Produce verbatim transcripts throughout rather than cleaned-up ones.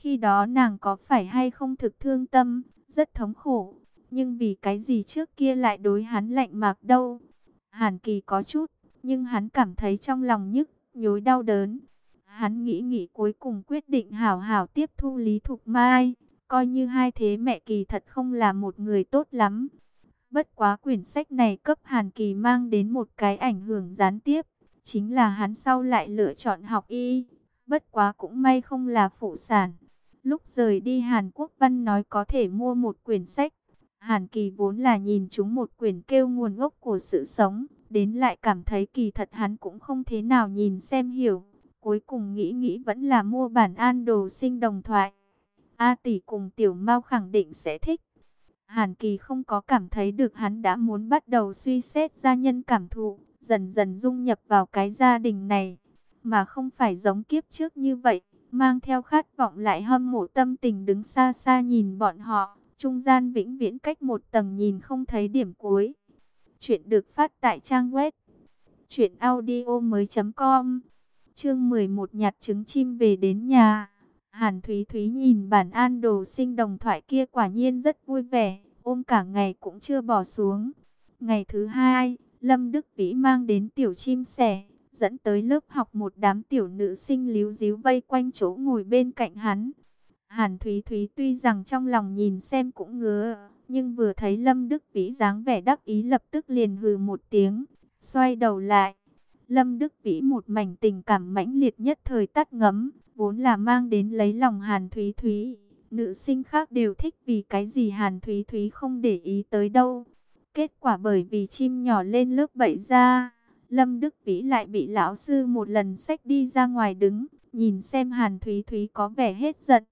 Khi đó nàng có phải hay không thực thương tâm, rất thống khổ. Nhưng vì cái gì trước kia lại đối hắn lạnh mạc đâu? Hàn Kỳ có chút, nhưng hắn cảm thấy trong lòng nhức, nhối đau đớn. Hắn nghĩ nghĩ cuối cùng quyết định hảo hảo tiếp thu Lý Thục Mai. Coi như hai thế mẹ kỳ thật không là một người tốt lắm. Bất quá quyển sách này cấp Hàn Kỳ mang đến một cái ảnh hưởng gián tiếp. Chính là hắn sau lại lựa chọn học y. Bất quá cũng may không là phụ sản. Lúc rời đi Hàn Quốc Văn nói có thể mua một quyển sách. Hàn Kỳ vốn là nhìn chúng một quyển kêu nguồn gốc của sự sống. Đến lại cảm thấy kỳ thật hắn cũng không thế nào nhìn xem hiểu. Cuối cùng nghĩ nghĩ vẫn là mua bản An Đồ Sinh đồng thoại. A Tỷ cùng Tiểu Mao khẳng định sẽ thích. Hàn Kỳ không có cảm thấy được hắn đã muốn bắt đầu suy xét gia nhân cảm thụ, dần dần dung nhập vào cái gia đình này, mà không phải giống kiếp trước như vậy, mang theo khát vọng lại hâm mộ tâm tình đứng xa xa nhìn bọn họ, trung gian vĩnh viễn cách một tầng nhìn không thấy điểm cuối. Chuyện được phát tại trang web truyện audio mới chấm com. Chương mười một nhặt trứng chim về đến nhà. Hàn Thúy Thúy nhìn bản An Đồ Sinh đồng thoại kia quả nhiên rất vui vẻ, ôm cả ngày cũng chưa bỏ xuống. Ngày thứ hai, Lâm Đức Vĩ mang đến tiểu chim sẻ, dẫn tới lớp học một đám tiểu nữ sinh líu ríu vây quanh chỗ ngồi bên cạnh hắn. Hàn Thúy Thúy tuy rằng trong lòng nhìn xem cũng ngứa, nhưng vừa thấy Lâm Đức Vĩ dáng vẻ đắc ý lập tức liền hừ một tiếng, xoay đầu lại. Lâm Đức Vĩ một mảnh tình cảm mãnh liệt nhất thời tắt ngấm, vốn là mang đến lấy lòng Hàn Thúy Thúy. Nữ sinh khác đều thích vì cái gì Hàn Thúy Thúy không để ý tới đâu. Kết quả bởi vì chim nhỏ lên lớp bảy ra, Lâm Đức Vĩ lại bị lão sư một lần xách đi ra ngoài đứng, nhìn xem Hàn Thúy Thúy có vẻ hết giận.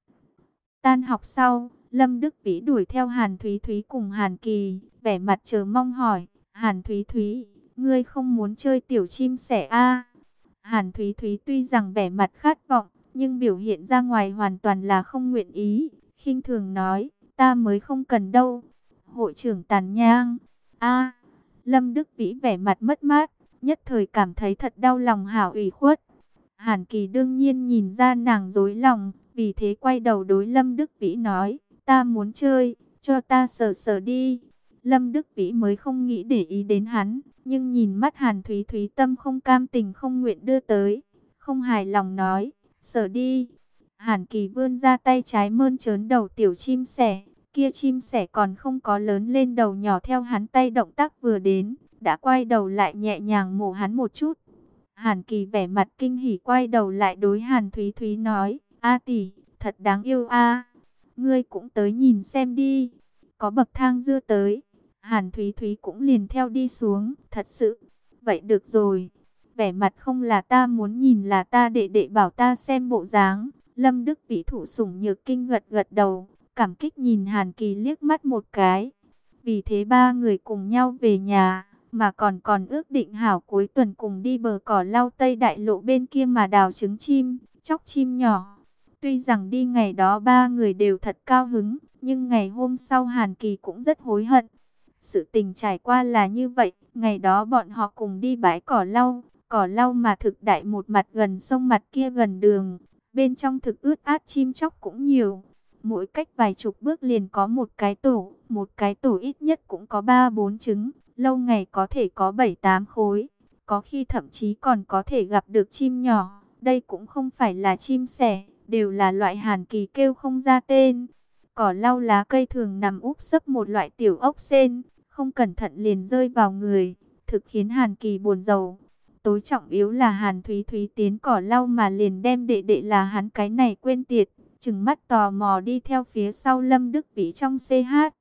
Tan học sau, Lâm Đức Vĩ đuổi theo Hàn Thúy Thúy cùng Hàn Kỳ, vẻ mặt chờ mong hỏi, Hàn Thúy Thúy, ngươi không muốn chơi tiểu chim sẻ a? Hàn Thúy Thúy tuy rằng vẻ mặt khát vọng, nhưng biểu hiện ra ngoài hoàn toàn là không nguyện ý, khinh thường nói, ta mới không cần đâu. Hội trưởng Tàn Nhang, a, Lâm Đức Vĩ vẻ mặt mất mát, nhất thời cảm thấy thật đau lòng hảo ủy khuất. Hàn Kỳ đương nhiên nhìn ra nàng dối lòng, vì thế quay đầu đối Lâm Đức Vĩ nói, ta muốn chơi, cho ta sờ sờ đi. Lâm Đức Vĩ mới không nghĩ để ý đến hắn, nhưng nhìn mắt Hàn Thúy Thúy tâm không cam tình không nguyện đưa tới, không hài lòng nói, sờ đi. Hàn Kỳ vươn ra tay trái mơn trớn đầu tiểu chim sẻ, kia chim sẻ còn không có lớn lên đầu nhỏ theo hắn tay động tác vừa đến, đã quay đầu lại nhẹ nhàng mổ hắn một chút. Hàn Kỳ vẻ mặt kinh hỉ quay đầu lại đối Hàn Thúy Thúy nói, A tỷ, thật đáng yêu a, ngươi cũng tới nhìn xem đi. Có bậc thang dưa tới, Hàn Thúy Thúy cũng liền theo đi xuống, thật sự, vậy được rồi. Vẻ mặt không là ta muốn nhìn là ta đệ đệ bảo ta xem bộ dáng. Lâm Đức Vĩ thủ sủng nhược kinh gật gật đầu, cảm kích nhìn Hàn Kỳ liếc mắt một cái. Vì thế ba người cùng nhau về nhà, mà còn còn ước định hảo cuối tuần cùng đi bờ cỏ lau Tây Đại Lộ bên kia mà đào trứng chim, chóc chim nhỏ. Tuy rằng đi ngày đó ba người đều thật cao hứng, nhưng ngày hôm sau Hàn Kỳ cũng rất hối hận. Sự tình trải qua là như vậy, ngày đó bọn họ cùng đi bãi cỏ lau, cỏ lau mà thực đại một mặt gần sông mặt kia gần đường, bên trong thực ướt át chim chóc cũng nhiều. Mỗi cách vài chục bước liền có một cái tổ, một cái tổ ít nhất cũng có ba bốn trứng, lâu ngày có thể có bảy tám khối, có khi thậm chí còn có thể gặp được chim nhỏ, đây cũng không phải là chim sẻ, đều là loại Hàn Kỳ kêu không ra tên. Cỏ lau lá cây thường nằm úp sấp một loại tiểu ốc sên, không cẩn thận liền rơi vào người, thực khiến Hàn Kỳ buồn rầu. Tối trọng yếu là Hàn Thúy Thúy tiến cỏ lau mà liền đem đệ đệ là hắn cái này quên tiệt, trừng mắt tò mò đi theo phía sau Lâm Đức Vĩ trong xê hát.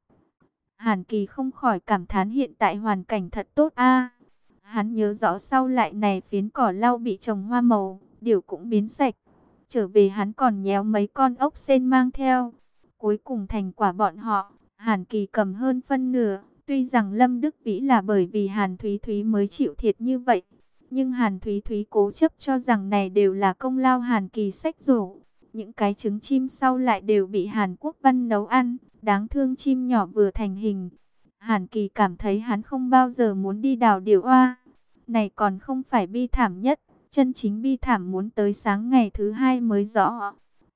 Hàn Kỳ không khỏi cảm thán hiện tại hoàn cảnh thật tốt a. Hắn nhớ rõ sau lại này phiến cỏ lau bị trồng hoa màu, điều cũng biến sạch. Trở về hắn còn nhéo mấy con ốc sên mang theo. Cuối cùng thành quả bọn họ, Hàn Kỳ cầm hơn phân nửa. Tuy rằng Lâm Đức Vĩ là bởi vì Hàn Thúy Thúy mới chịu thiệt như vậy, nhưng Hàn Thúy Thúy cố chấp cho rằng này đều là công lao Hàn Kỳ xách rổ. Những cái trứng chim sau lại đều bị Hàn Quốc Văn nấu ăn, đáng thương chim nhỏ vừa thành hình. Hàn Kỳ cảm thấy hắn không bao giờ muốn đi đào điểu oa. Này còn không phải bi thảm nhất, chân chính bi thảm muốn tới sáng ngày thứ hai mới rõ.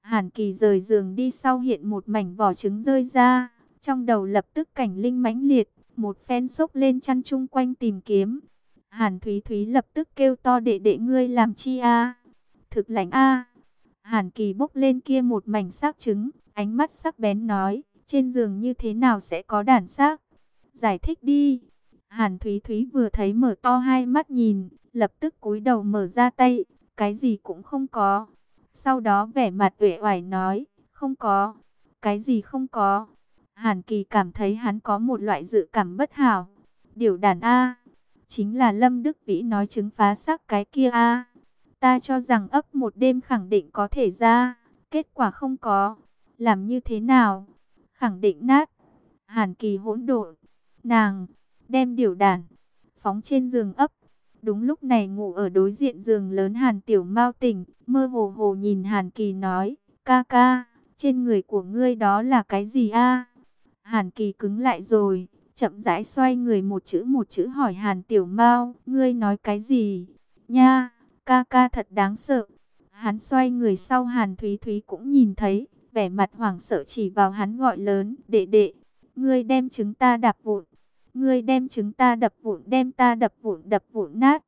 Hàn Kỳ rời giường đi sau hiện một mảnh vỏ trứng rơi ra. Trong đầu lập tức cảnh linh mãnh liệt, một phen xốc lên chăn chung quanh tìm kiếm. Hàn Thúy Thúy lập tức kêu to, đệ đệ ngươi làm chi a? Thực lãnh a. Hàn Kỳ bốc lên kia một mảnh xác trứng, ánh mắt sắc bén nói, trên giường như thế nào sẽ có đàn xác? Giải thích đi. Hàn Thúy Thúy vừa thấy mở to hai mắt nhìn, lập tức cúi đầu mở ra tay, cái gì cũng không có. Sau đó vẻ mặt uể oải nói, không có. Cái gì không có? Hàn Kỳ cảm thấy hắn có một loại dự cảm bất hảo. Điều đàn a, chính là Lâm Đức Vĩ nói trứng phá xác cái kia a. Ta cho rằng ấp một đêm khẳng định có thể ra, kết quả không có. Làm như thế nào? Khẳng định nát. Hàn Kỳ hỗn độn. Nàng đem điều đàn phóng trên giường ấp. Đúng lúc này ngủ ở đối diện giường lớn Hàn Tiểu Mao tỉnh, mơ hồ hồ nhìn Hàn Kỳ nói, ca ca, trên người của ngươi đó là cái gì a? Hàn Kỳ cứng lại rồi, chậm rãi xoay người một chữ một chữ hỏi Hàn Tiểu Mao, ngươi nói cái gì? Nha, ca ca thật đáng sợ. Hắn xoay người sau Hàn Thúy Thúy cũng nhìn thấy, vẻ mặt hoảng sợ chỉ vào hắn gọi lớn, đệ đệ, ngươi đem trứng ta đạp vụn. Ngươi đem trứng ta đập vụn, đem ta đập vụn, đập vụn nát.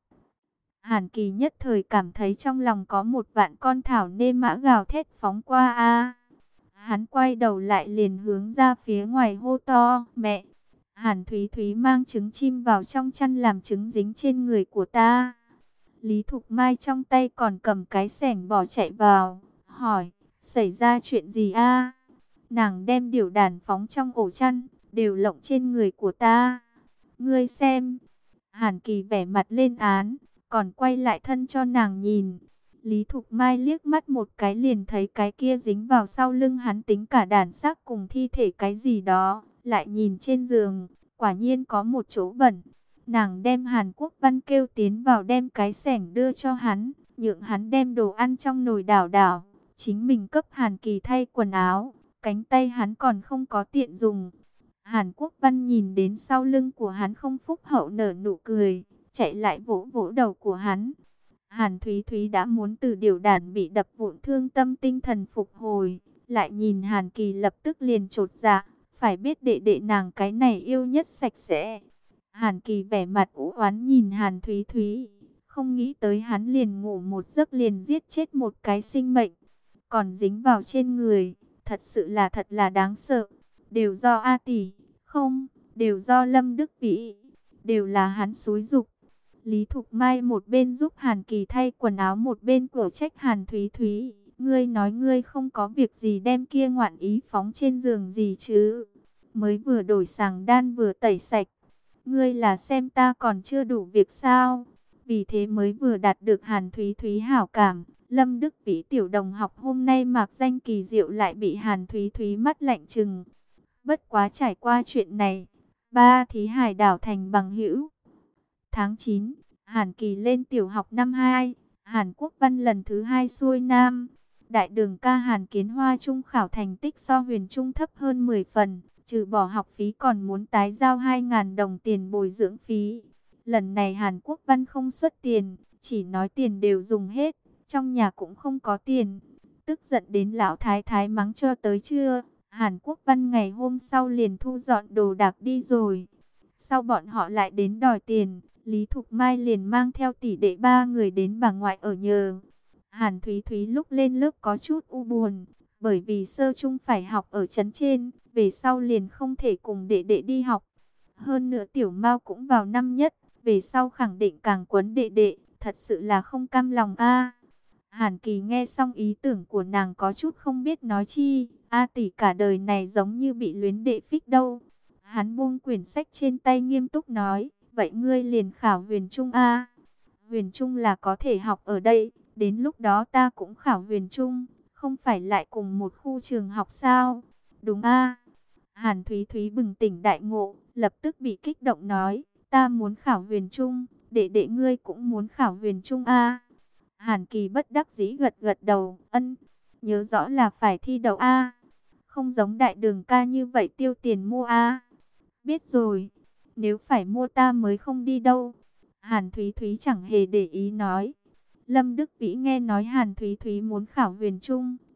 Hàn Kỳ nhất thời cảm thấy trong lòng có một vạn con thảo nê mã gào thét phóng qua a. Hắn quay đầu lại liền hướng ra phía ngoài hô to, mẹ. Hàn Thúy Thúy mang trứng chim vào trong chăn làm trứng dính trên người của ta. Lý Thục Mai trong tay còn cầm cái xẻng bỏ chạy vào, hỏi, xảy ra chuyện gì a? Nàng đem điểu đàn phóng trong ổ chăn, đều lộng trên người của ta. Ngươi xem. Hàn Kỳ vẻ mặt lên án, còn quay lại thân cho nàng nhìn. Lý Thục Mai liếc mắt một cái liền thấy cái kia dính vào sau lưng hắn, tính cả đàn xác cùng thi thể cái gì đó. Lại nhìn trên giường, quả nhiên có một chỗ bẩn. Nàng đem Hàn Quốc Văn kêu tiến vào đem cái xẻng đưa cho hắn, nhượng hắn đem đồ ăn trong nồi đảo đảo. Chính mình cấp Hàn Kỳ thay quần áo, cánh tay hắn còn không có tiện dùng. Hàn Quốc Văn nhìn đến sau lưng của hắn không phúc hậu nở nụ cười, chạy lại vỗ vỗ đầu của hắn. Hàn Thúy Thúy đã muốn từ điều đàn bị đập vụn thương tâm tinh thần phục hồi, lại nhìn Hàn Kỳ lập tức liền chột dạ, phải biết đệ đệ nàng cái này yêu nhất sạch sẽ. Hàn Kỳ vẻ mặt u oán nhìn Hàn Thúy Thúy, không nghĩ tới hắn liền ngủ một giấc liền giết chết một cái sinh mệnh, còn dính vào trên người, thật sự là thật là đáng sợ. Đều do A tỷ, không, đều do Lâm Đức Vĩ, đều là hắn xúi giục. Lý Thục Mai một bên giúp Hàn Kỳ thay quần áo một bên cổ trách Hàn Thúy Thúy, ngươi nói ngươi không có việc gì đem kia ngoạn ý phóng trên giường gì chứ? Mới vừa đổi sàng đan vừa tẩy sạch, ngươi là xem ta còn chưa đủ việc sao? Vì thế mới vừa đạt được Hàn Thúy Thúy hảo cảm. Lâm Đức Vĩ tiểu đồng học hôm nay mạc danh kỳ diệu lại bị Hàn Thúy Thúy mắt lạnh trừng. Bất quá trải qua chuyện này, ba thí hải đảo thành bằng hữu. Tháng chín, Hàn Kỳ lên tiểu học năm hai, Hàn Quốc Văn lần thứ hai xuôi nam. Đại đường ca Hàn Kiến Hoa trung khảo thành tích so Huyền Trung thấp hơn mười phần, trừ bỏ học phí còn muốn tái giao hai nghìn đồng tiền bồi dưỡng phí. Lần này Hàn Quốc Văn không xuất tiền, chỉ nói tiền đều dùng hết, trong nhà cũng không có tiền. Tức giận đến lão thái thái mắng cho tới trưa. Hàn Quốc Văn ngày hôm sau liền thu dọn đồ đạc đi rồi. Sau bọn họ lại đến đòi tiền, Lý Thục Mai liền mang theo tỷ đệ ba người đến bà ngoại ở nhờ. Hàn Thúy Thúy lúc lên lớp có chút u buồn, bởi vì sơ trung phải học ở trấn trên, về sau liền không thể cùng đệ đệ đi học. Hơn nữa Tiểu Mao cũng vào năm nhất, về sau khẳng định càng quấn đệ đệ, thật sự là không cam lòng a. Hàn Kỳ nghe xong ý tưởng của nàng có chút không biết nói chi. A tỷ cả đời này giống như bị luyến đệ phích đâu. Hắn buông quyển sách trên tay nghiêm túc nói, vậy ngươi liền khảo Huyền Trung a. Huyền Trung là có thể học ở đây, đến lúc đó ta cũng khảo Huyền Trung, không phải lại cùng một khu trường học sao? Đúng a. Hàn Thúy Thúy bừng tỉnh đại ngộ, lập tức bị kích động nói, ta muốn khảo Huyền Trung, đệ đệ ngươi cũng muốn khảo Huyền Trung a. Hàn Kỳ bất đắc dĩ gật gật đầu, ân, nhớ rõ là phải thi đậu a. Không giống đại đường ca như vậy tiêu tiền mua a. Biết rồi, nếu phải mua ta mới không đi đâu. Hàn Thúy Thúy chẳng hề để ý nói. Lâm Đức Vĩ nghe nói Hàn Thúy Thúy muốn khảo Huyền Trung,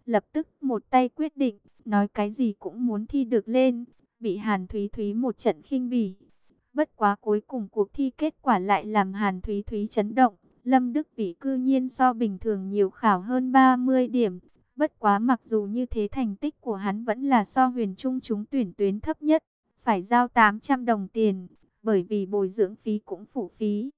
lập tức một tay quyết định, nói cái gì cũng muốn thi được lên, bị Hàn Thúy Thúy một trận khinh bỉ. Bất quá cuối cùng cuộc thi kết quả lại làm Hàn Thúy Thúy chấn động, Lâm Đức Vĩ cư nhiên so bình thường nhiều khảo hơn ba mươi điểm. Bất quá mặc dù như thế thành tích của hắn vẫn là so Huyền Trung trúng tuyển tuyến thấp nhất, phải giao tám trăm đồng tiền, bởi vì bồi dưỡng phí cũng phụ phí.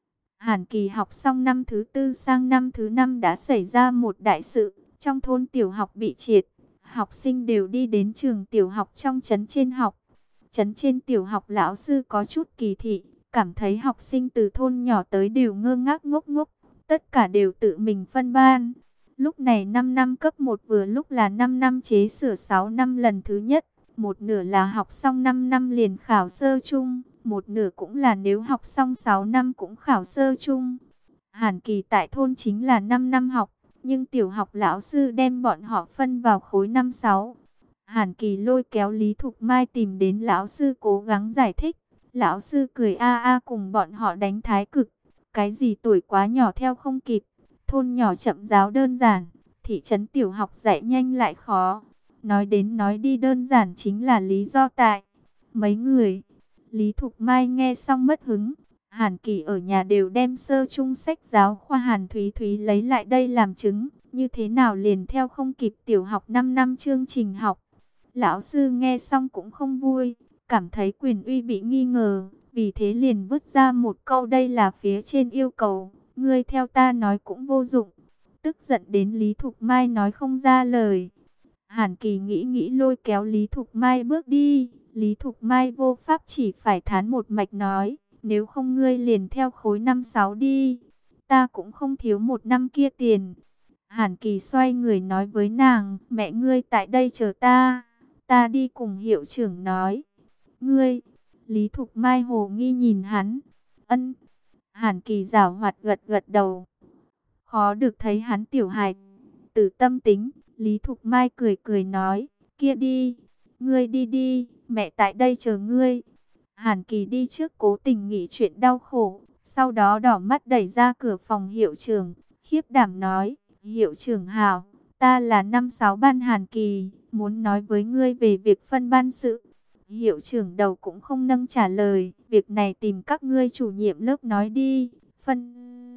Hàn Kỳ học xong năm thứ tư sang năm thứ năm đã xảy ra một đại sự, trong thôn tiểu học bị triệt, học sinh đều đi đến trường tiểu học trong trấn trên học. Trấn trên tiểu học lão sư có chút kỳ thị, cảm thấy học sinh từ thôn nhỏ tới đều ngơ ngác ngốc ngốc, tất cả đều tự mình phân ban. Lúc này năm năm cấp một vừa lúc là năm năm chế sửa sáu năm lần thứ nhất, một nửa là học xong năm năm liền khảo sơ chung, một nửa cũng là nếu học xong sáu năm cũng khảo sơ chung. Hàn Kỳ tại thôn chính là năm năm học, nhưng tiểu học lão sư đem bọn họ phân vào khối năm sáu. Hàn Kỳ lôi kéo Lý Thục Mai tìm đến lão sư cố gắng giải thích. Lão sư cười a a cùng bọn họ đánh thái cực. Cái gì tuổi quá nhỏ theo không kịp. Thôn nhỏ chậm giáo đơn giản. Thị trấn tiểu học dạy nhanh lại khó. Nói đến nói đi đơn giản chính là lý do tại. Mấy người. Lý Thục Mai nghe xong mất hứng. Hàn Kỳ ở nhà đều đem sơ chung sách giáo khoa Hàn Thúy Thúy lấy lại đây làm chứng. Như thế nào liền theo không kịp tiểu học năm năm chương trình học. Lão sư nghe xong cũng không vui, cảm thấy quyền uy bị nghi ngờ, vì thế liền vứt ra một câu đây là phía trên yêu cầu, ngươi theo ta nói cũng vô dụng. Tức giận đến Lý Thục Mai nói không ra lời. Hàn Kỳ nghĩ nghĩ lôi kéo Lý Thục Mai bước đi, Lý Thục Mai vô pháp chỉ phải thán một mạch nói, nếu không ngươi liền theo khối năm sáu đi, ta cũng không thiếu một năm kia tiền. Hàn Kỳ xoay người nói với nàng, mẹ ngươi tại đây chờ ta. Ta đi cùng hiệu trưởng nói. Ngươi, Lý Thục Mai hồ nghi nhìn hắn. Ân, Hàn Kỳ giảo hoạt gật gật đầu. Khó được thấy hắn tiểu hài tử tâm tính. Lý Thục Mai cười cười nói, kia đi, ngươi đi đi, mẹ tại đây chờ ngươi. Hàn Kỳ đi trước cố tình nghĩ chuyện đau khổ. Sau đó đỏ mắt đẩy ra cửa phòng hiệu trưởng, khiếp đảm nói, hiệu trưởng hảo, ta là năm sáu ban Hàn Kỳ, muốn nói với ngươi về việc phân ban sự. Hiệu trưởng đầu cũng không nâng trả lời, việc này tìm các ngươi chủ nhiệm lớp nói đi, phân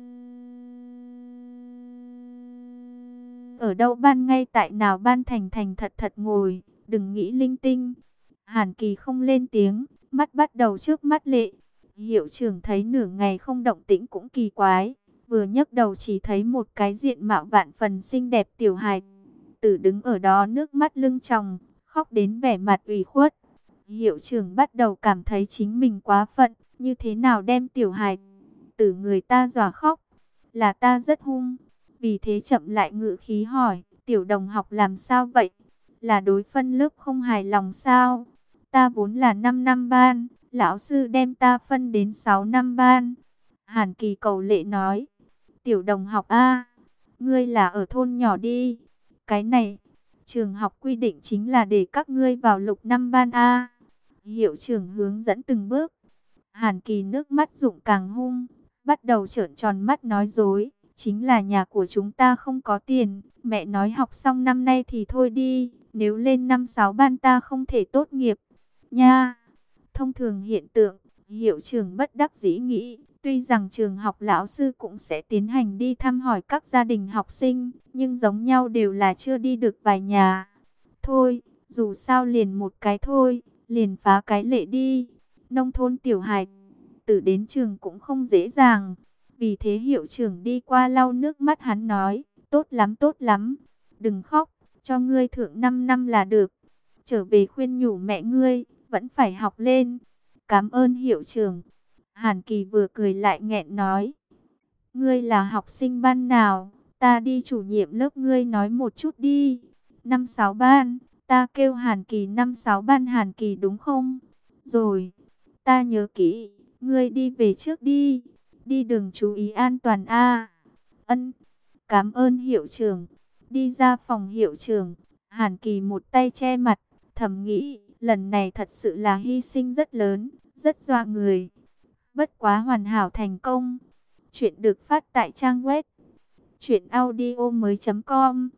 ở đâu ban ngay tại nào ban thành thành thật thật ngồi, đừng nghĩ linh tinh. Hàn Kỳ không lên tiếng, mắt bắt đầu trước mắt lệ. Hiệu trưởng thấy nửa ngày không động tĩnh cũng kỳ quái, vừa nhấc đầu chỉ thấy một cái diện mạo vạn phần xinh đẹp tiểu hài tử đứng ở đó nước mắt lưng tròng, khóc đến vẻ mặt ủy khuất. Hiệu trưởng bắt đầu cảm thấy chính mình quá phận, như thế nào đem tiểu hài tử người ta dọa khóc, là ta rất hung. Vì thế chậm lại ngữ khí hỏi, tiểu đồng học làm sao vậy? Là đối phân lớp không hài lòng sao? Ta vốn là năm năm ban, lão sư đem ta phân đến sáu năm ban. Hàn Kỳ cầu lệ nói, tiểu đồng học a, ngươi là ở thôn nhỏ đi. Cái này, trường học quy định chính là để các ngươi vào lục năm ban a. Hiệu trưởng hướng dẫn từng bước. Hàn Kỳ nước mắt rụng càng hung, bắt đầu trợn tròn mắt nói dối. Chính là nhà của chúng ta không có tiền, mẹ nói học xong năm nay thì thôi đi, nếu lên năm sáu ban ta không thể tốt nghiệp. Nha, thông thường hiện tượng, hiệu trưởng bất đắc dĩ nghĩ, tuy rằng trường học lão sư cũng sẽ tiến hành đi thăm hỏi các gia đình học sinh, nhưng giống nhau đều là chưa đi được vài nhà. Thôi, dù sao liền một cái thôi, liền phá cái lệ đi. Nông thôn tiểu hài tử đến trường cũng không dễ dàng. Vì thế hiệu trưởng đi qua lau nước mắt hắn nói, tốt lắm tốt lắm, đừng khóc, cho ngươi thượng năm năm là được. Trở về khuyên nhủ mẹ ngươi, vẫn phải học lên. Cảm ơn hiệu trưởng. Hàn Kỳ vừa cười lại nghẹn nói, ngươi là học sinh ban nào, ta đi chủ nhiệm lớp ngươi nói một chút đi. Năm sáu ban, ta kêu Hàn Kỳ năm sáu ban Hàn Kỳ đúng không? Rồi, ta nhớ kỹ, ngươi đi về trước đi. Đi đường chú ý an toàn a. Ân, cảm ơn hiệu trưởng. Đi ra phòng hiệu trưởng, Hàn Kỳ một tay che mặt, thầm nghĩ, lần này thật sự là hy sinh rất lớn, rất dọa người. Bất quá hoàn hảo thành công. Chuyện được phát tại trang web truyện audio mới chấm com.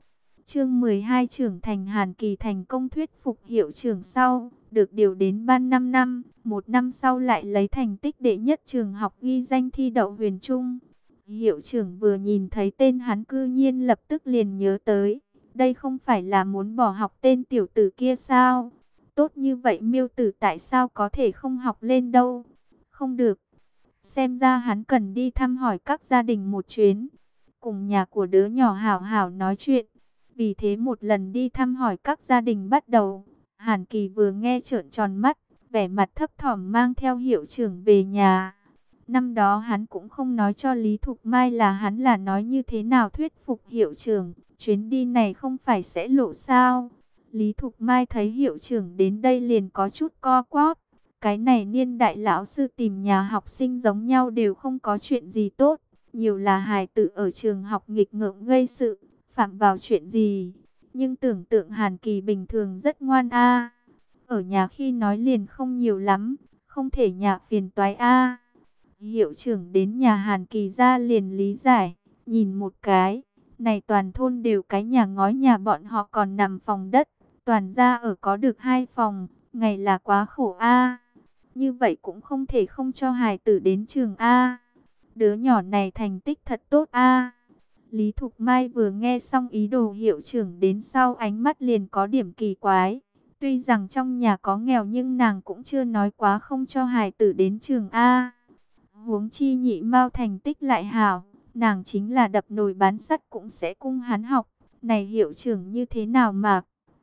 Chương mười hai trưởng thành. Hàn Kỳ thành công thuyết phục hiệu trưởng sau, được điều đến ban năm năm, một năm sau lại lấy thành tích đệ nhất trường học ghi danh thi đậu Huyền Trung. Hiệu trưởng vừa nhìn thấy tên hắn cư nhiên lập tức liền nhớ tới, đây không phải là muốn bỏ học tên tiểu tử kia sao? Tốt như vậy Miêu Tử tại sao có thể không học lên đâu? Không được, xem ra hắn cần đi thăm hỏi các gia đình một chuyến, cùng nhà của đứa nhỏ hảo hảo nói chuyện. Vì thế một lần đi thăm hỏi các gia đình bắt đầu, Hàn Kỳ vừa nghe trợn tròn mắt, vẻ mặt thấp thỏm mang theo hiệu trưởng về nhà. Năm đó hắn cũng không nói cho Lý Thục Mai là hắn là nói như thế nào thuyết phục hiệu trưởng, chuyến đi này không phải sẽ lộ sao. Lý Thục Mai thấy hiệu trưởng đến đây liền có chút co quắp. Cái này niên đại lão sư tìm nhà học sinh giống nhau đều không có chuyện gì tốt, nhiều là hài tử ở trường học nghịch ngợm gây sự, phạm vào chuyện gì. Nhưng tưởng tượng Hàn Kỳ bình thường rất ngoan a, ở nhà khi nói liền không nhiều lắm, không thể nhà phiền toái a. Hiệu trưởng đến nhà Hàn Kỳ ra liền lý giải, nhìn một cái, này toàn thôn đều cái nhà ngói, nhà bọn họ còn nằm phòng đất, toàn ra ở có được hai phòng, ngày là quá khổ a. Như vậy cũng không thể không cho hài tử đến trường a. Đứa nhỏ này thành tích thật tốt a. Lý Thục Mai vừa nghe xong ý đồ hiệu trưởng đến sau ánh mắt liền có điểm kỳ quái. Tuy rằng trong nhà có nghèo nhưng nàng cũng chưa nói quá không cho hài tử đến trường a. Huống chi Nhị Mao thành tích lại hảo, nàng chính là đập nồi bán sắt cũng sẽ cung hắn học. Này hiệu trưởng như thế nào mà...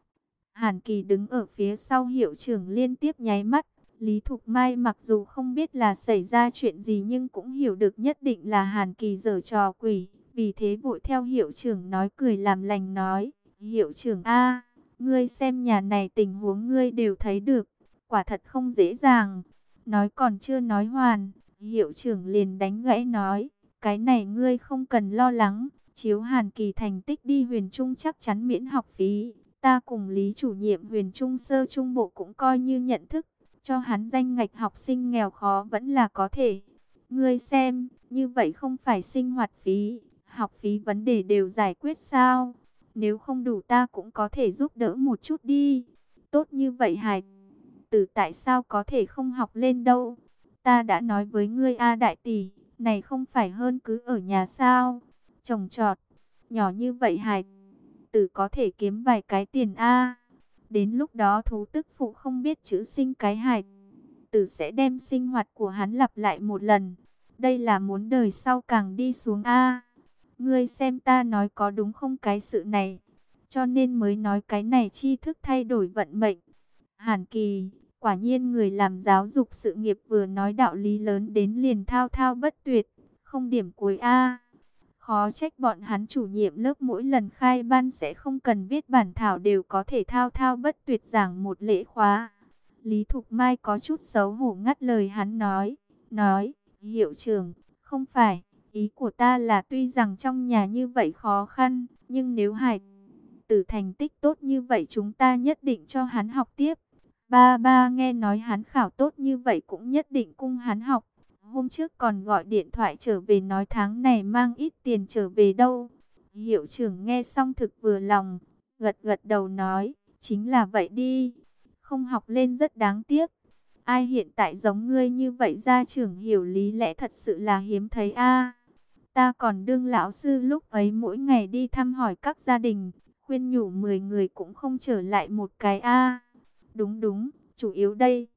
Hàn Kỳ đứng ở phía sau hiệu trưởng liên tiếp nháy mắt. Lý Thục Mai mặc dù không biết là xảy ra chuyện gì nhưng cũng hiểu được nhất định là Hàn Kỳ giở trò quỷ. Vì thế vội theo hiệu trưởng nói cười làm lành nói, hiệu trưởng a, ngươi xem nhà này tình huống ngươi đều thấy được, quả thật không dễ dàng. Nói còn chưa nói hoàn, hiệu trưởng liền đánh gãy nói, cái này ngươi không cần lo lắng, chiếu Hàn Kỳ thành tích đi Huyền Trung chắc chắn miễn học phí. Ta cùng Lý chủ nhiệm Huyền Trung sơ trung bộ cũng coi như nhận thức, cho hắn danh ngạch học sinh nghèo khó vẫn là có thể. Ngươi xem, như vậy không phải sinh hoạt phí, học phí vấn đề đều giải quyết sao? Nếu không đủ ta cũng có thể giúp đỡ một chút đi. Tốt như vậy hài tử tại sao có thể không học lên đâu? Ta đã nói với ngươi a đại tỷ, này không phải hơn cứ ở nhà sao? Trồng trọt, nhỏ như vậy hài tử có thể kiếm vài cái tiền a. Đến lúc đó thú tức phụ không biết chữ sinh cái hài tử sẽ đem sinh hoạt của hắn lặp lại một lần. Đây là muốn đời sau càng đi xuống a. Ngươi xem ta nói có đúng không cái sự này? Cho nên mới nói cái này tri thức thay đổi vận mệnh. Hàn Kỳ, quả nhiên người làm giáo dục sự nghiệp vừa nói đạo lý lớn đến liền thao thao bất tuyệt, không điểm cuối a. Khó trách bọn hắn chủ nhiệm lớp mỗi lần khai ban sẽ không cần viết bản thảo đều có thể thao thao bất tuyệt giảng một lễ khóa. Lý Thục Mai có chút xấu hổ ngắt lời hắn nói, nói, hiệu trưởng, không phải, ý của ta là tuy rằng trong nhà như vậy khó khăn, nhưng nếu hài tử thành tích tốt như vậy chúng ta nhất định cho hắn học tiếp. Ba ba nghe nói hắn khảo tốt như vậy cũng nhất định cung hắn học. Hôm trước còn gọi điện thoại trở về nói tháng này mang ít tiền trở về đâu. Hiệu trưởng nghe xong thực vừa lòng, gật gật đầu nói, chính là vậy đi. Không học lên rất đáng tiếc. Ai hiện tại giống ngươi như vậy gia trưởng hiểu lý lẽ thật sự là hiếm thấy a. Ta còn đương lão sư lúc ấy mỗi ngày đi thăm hỏi các gia đình, khuyên nhủ mười người cũng không trở lại một cái a. Đúng đúng, chủ yếu đây.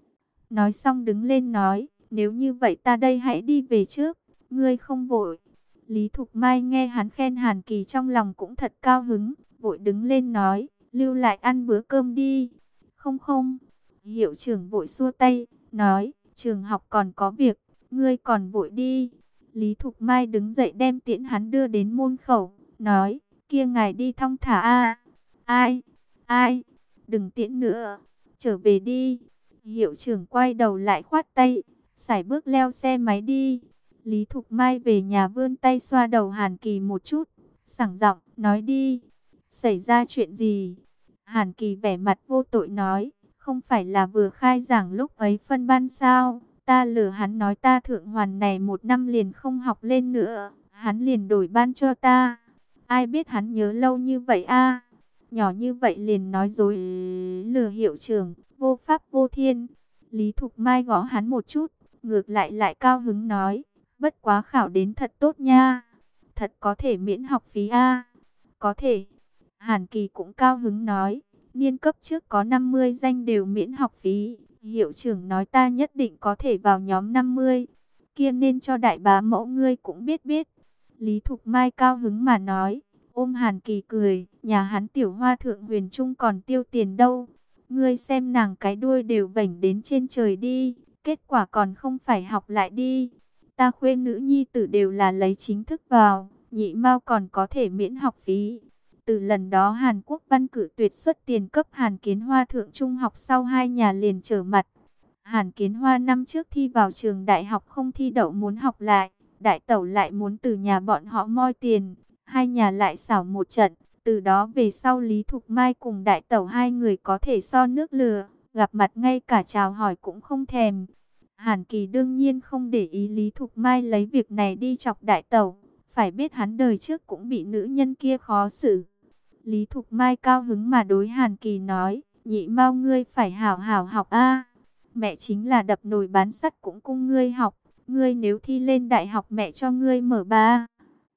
Nói xong đứng lên nói, nếu như vậy ta đây hãy đi về trước, ngươi không vội. Lý Thục Mai nghe hắn khen Hàn Kỳ trong lòng cũng thật cao hứng, vội đứng lên nói, lưu lại ăn bữa cơm đi. Không không, hiệu trưởng vội xua tay, nói, trường học còn có việc, ngươi còn vội đi. Lý Thục Mai đứng dậy đem tiễn hắn đưa đến môn khẩu, nói, kia ngài đi thong thả a. Ai, ai, đừng tiễn nữa, trở về đi. Hiệu trưởng quay đầu lại khoát tay, sải bước leo xe máy đi. Lý Thục Mai về nhà vươn tay xoa đầu Hàn Kỳ một chút, sảng giọng nói đi, xảy ra chuyện gì? Hàn Kỳ vẻ mặt vô tội nói, không phải là vừa khai giảng lúc ấy phân ban sao? Ta lừa hắn nói ta thượng hoàn này một năm liền không học lên nữa, hắn liền đổi ban cho ta. Ai biết hắn nhớ lâu như vậy a, nhỏ như vậy liền nói dối lừa hiệu trưởng, vô pháp vô thiên. Lý Thục Mai gõ hắn một chút, ngược lại lại cao hứng nói, bất quá khảo đến thật tốt nha, thật có thể miễn học phí a. Có thể. Hàn Kỳ cũng cao hứng nói, niên cấp trước có năm mươi danh đều miễn học phí, hiệu trưởng nói ta nhất định có thể vào nhóm năm mươi, kia nên cho đại bá mẫu ngươi cũng biết biết. Lý Thục Mai cao hứng mà nói, ôm Hàn Kỳ cười, nhà hắn tiểu hoa thượng huyền trung còn tiêu tiền đâu. Ngươi xem nàng cái đuôi đều vảnh đến trên trời đi, kết quả còn không phải học lại đi. Ta khuyên nữ nhi tử đều là lấy chính thức vào, nhị mao còn có thể miễn học phí. Từ lần đó Hàn Quốc văn cử tuyệt xuất tiền cấp Hàn Kiến Hoa thượng trung học, sau hai nhà liền trở mặt. Hàn Kiến Hoa năm trước thi vào trường đại học không thi đậu muốn học lại, đại tẩu lại muốn từ nhà bọn họ moi tiền, hai nhà lại xảo một trận. Từ đó về sau Lý Thục Mai cùng đại tẩu hai người có thể so nước lửa, gặp mặt ngay cả chào hỏi cũng không thèm. Hàn Kỳ đương nhiên không để ý Lý Thục Mai lấy việc này đi chọc đại tẩu, phải biết hắn đời trước cũng bị nữ nhân kia khó xử. Lý Thục Mai cao hứng mà đối Hàn Kỳ nói, nhị mao ngươi phải hảo hảo học a, mẹ chính là đập nồi bán sắt cũng cung ngươi học, ngươi nếu thi lên đại học mẹ cho ngươi mở ba.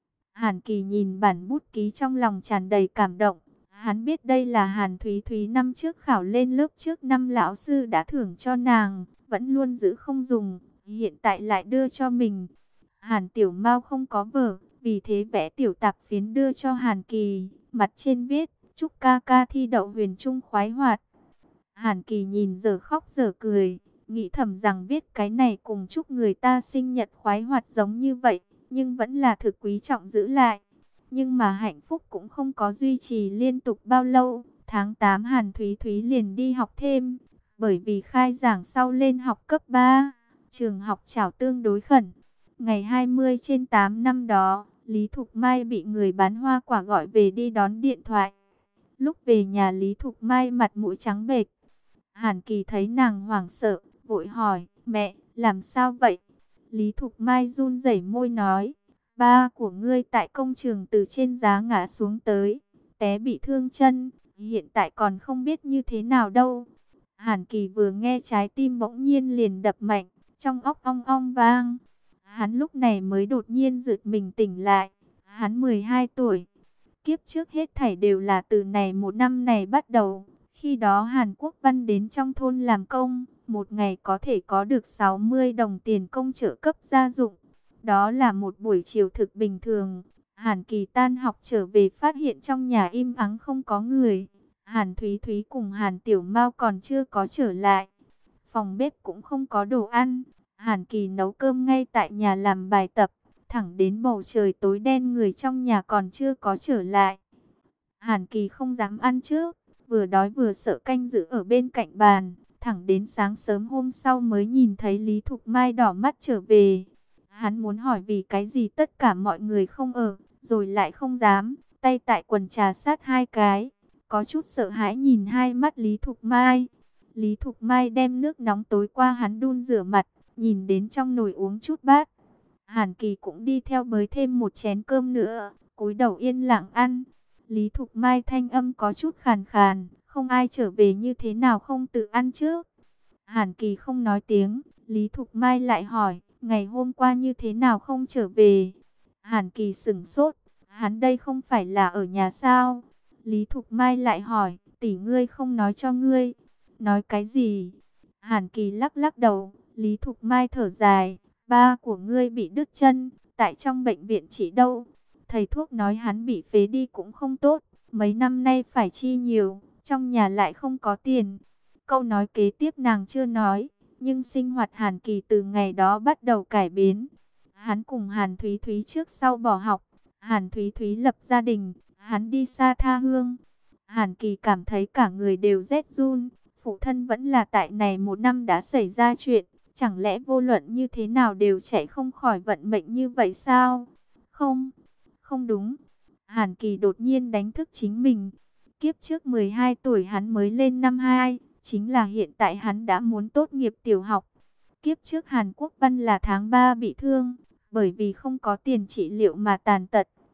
Hàn Kỳ nhìn bản bút ký trong lòng tràn đầy cảm động, hắn biết đây là Hàn Thúy Thúy năm trước khảo lên lớp trước năm lão sư đã thưởng cho nàng, vẫn luôn giữ không dùng, hiện tại lại đưa cho mình. Hàn Tiểu Mao không có vở, vì thế vẽ tiểu tạp phiến đưa cho Hàn Kỳ, mặt trên viết, chúc ca ca thi đậu huyền trung khoái hoạt. Hàn Kỳ nhìn giờ khóc giờ cười, nghĩ thầm rằng viết cái này cùng chúc người ta sinh nhật khoái hoạt giống như vậy, nhưng vẫn là thực quý trọng giữ lại. Nhưng mà hạnh phúc cũng không có duy trì liên tục bao lâu, tháng tám Hàn Thúy Thúy liền đi học thêm, bởi vì khai giảng sau lên học cấp ba, trường học chào tương đối khẩn. Ngày hai mươi trên tám năm đó, Lý Thục Mai bị người bán hoa quả gọi về đi đón điện thoại. Lúc về nhà Lý Thục Mai mặt mũi trắng bệch. Hàn Kỳ thấy nàng hoảng sợ, vội hỏi, mẹ, làm sao vậy? Lý Thục Mai run rẩy môi nói, ba của ngươi tại công trường từ trên giá ngã xuống tới, té bị thương chân, hiện tại còn không biết như thế nào đâu. Hàn Kỳ vừa nghe trái tim bỗng nhiên liền đập mạnh, trong óc ong ong vang. Hắn lúc này mới đột nhiên giật mình tỉnh lại, hắn mười hai tuổi. Kiếp trước hết thảy đều là từ này một năm này bắt đầu. Khi đó Hàn Quốc Văn đến trong thôn làm công, một ngày có thể có được sáu mươi đồng tiền công trợ cấp gia dụng. Đó là một buổi chiều thực bình thường. Hàn Kỳ tan học trở về phát hiện trong nhà im ắng không có người. Hàn Thúy Thúy cùng Hàn Tiểu Mao còn chưa có trở lại. Phòng bếp cũng không có đồ ăn. Hàn Kỳ nấu cơm ngay tại nhà làm bài tập. Thẳng đến bầu trời tối đen người trong nhà còn chưa có trở lại. Hàn Kỳ không dám ăn trước, vừa đói vừa sợ canh giữ ở bên cạnh bàn. Thẳng đến sáng sớm hôm sau mới nhìn thấy Lý Thục Mai đỏ mắt trở về. Hắn muốn hỏi vì cái gì tất cả mọi người không ở, rồi lại không dám, tay tại quần trà sát hai cái. Có chút sợ hãi nhìn hai mắt Lý Thục Mai. Lý Thục Mai đem nước nóng tối qua hắn đun rửa mặt, nhìn đến trong nồi uống chút bát. Hàn Kỳ cũng đi theo bới thêm một chén cơm nữa, cúi đầu yên lặng ăn. Lý Thục Mai thanh âm có chút khàn khàn, không ai trở về như thế nào không tự ăn trước. Hàn Kỳ không nói tiếng, Lý Thục Mai lại hỏi, ngày hôm qua như thế nào không trở về? Hàn Kỳ sửng sốt, hắn đây không phải là ở nhà sao? Lý Thục Mai lại hỏi, tỷ ngươi không nói cho ngươi. Nói cái gì? Hàn Kỳ lắc lắc đầu, Lý Thục Mai thở dài, ba của ngươi bị đứt chân, tại trong bệnh viện trị đâu? Thầy thuốc nói hắn bị phế đi cũng không tốt, mấy năm nay phải chi nhiều, trong nhà lại không có tiền. Câu nói kế tiếp nàng chưa nói, nhưng sinh hoạt Hàn Kỳ từ ngày đó bắt đầu cải biến. Hắn cùng Hàn Thúy Thúy trước sau bỏ học, Hàn Thúy Thúy lập gia đình, hắn đi xa tha hương. Hàn Kỳ cảm thấy cả người đều rét run, phụ thân vẫn là tại này một năm đã xảy ra chuyện, chẳng lẽ vô luận như thế nào đều chạy không khỏi vận mệnh như vậy sao? Không, không đúng. Hàn Kỳ đột nhiên đánh thức chính mình. Kiếp trước mười hai tuổi hắn mới lên năm hai, chính là hiện tại hắn đã muốn tốt nghiệp tiểu học. Kiếp trước Hàn Quốc Văn là tháng ba bị thương, bởi vì không có tiền trị liệu mà tàn tật.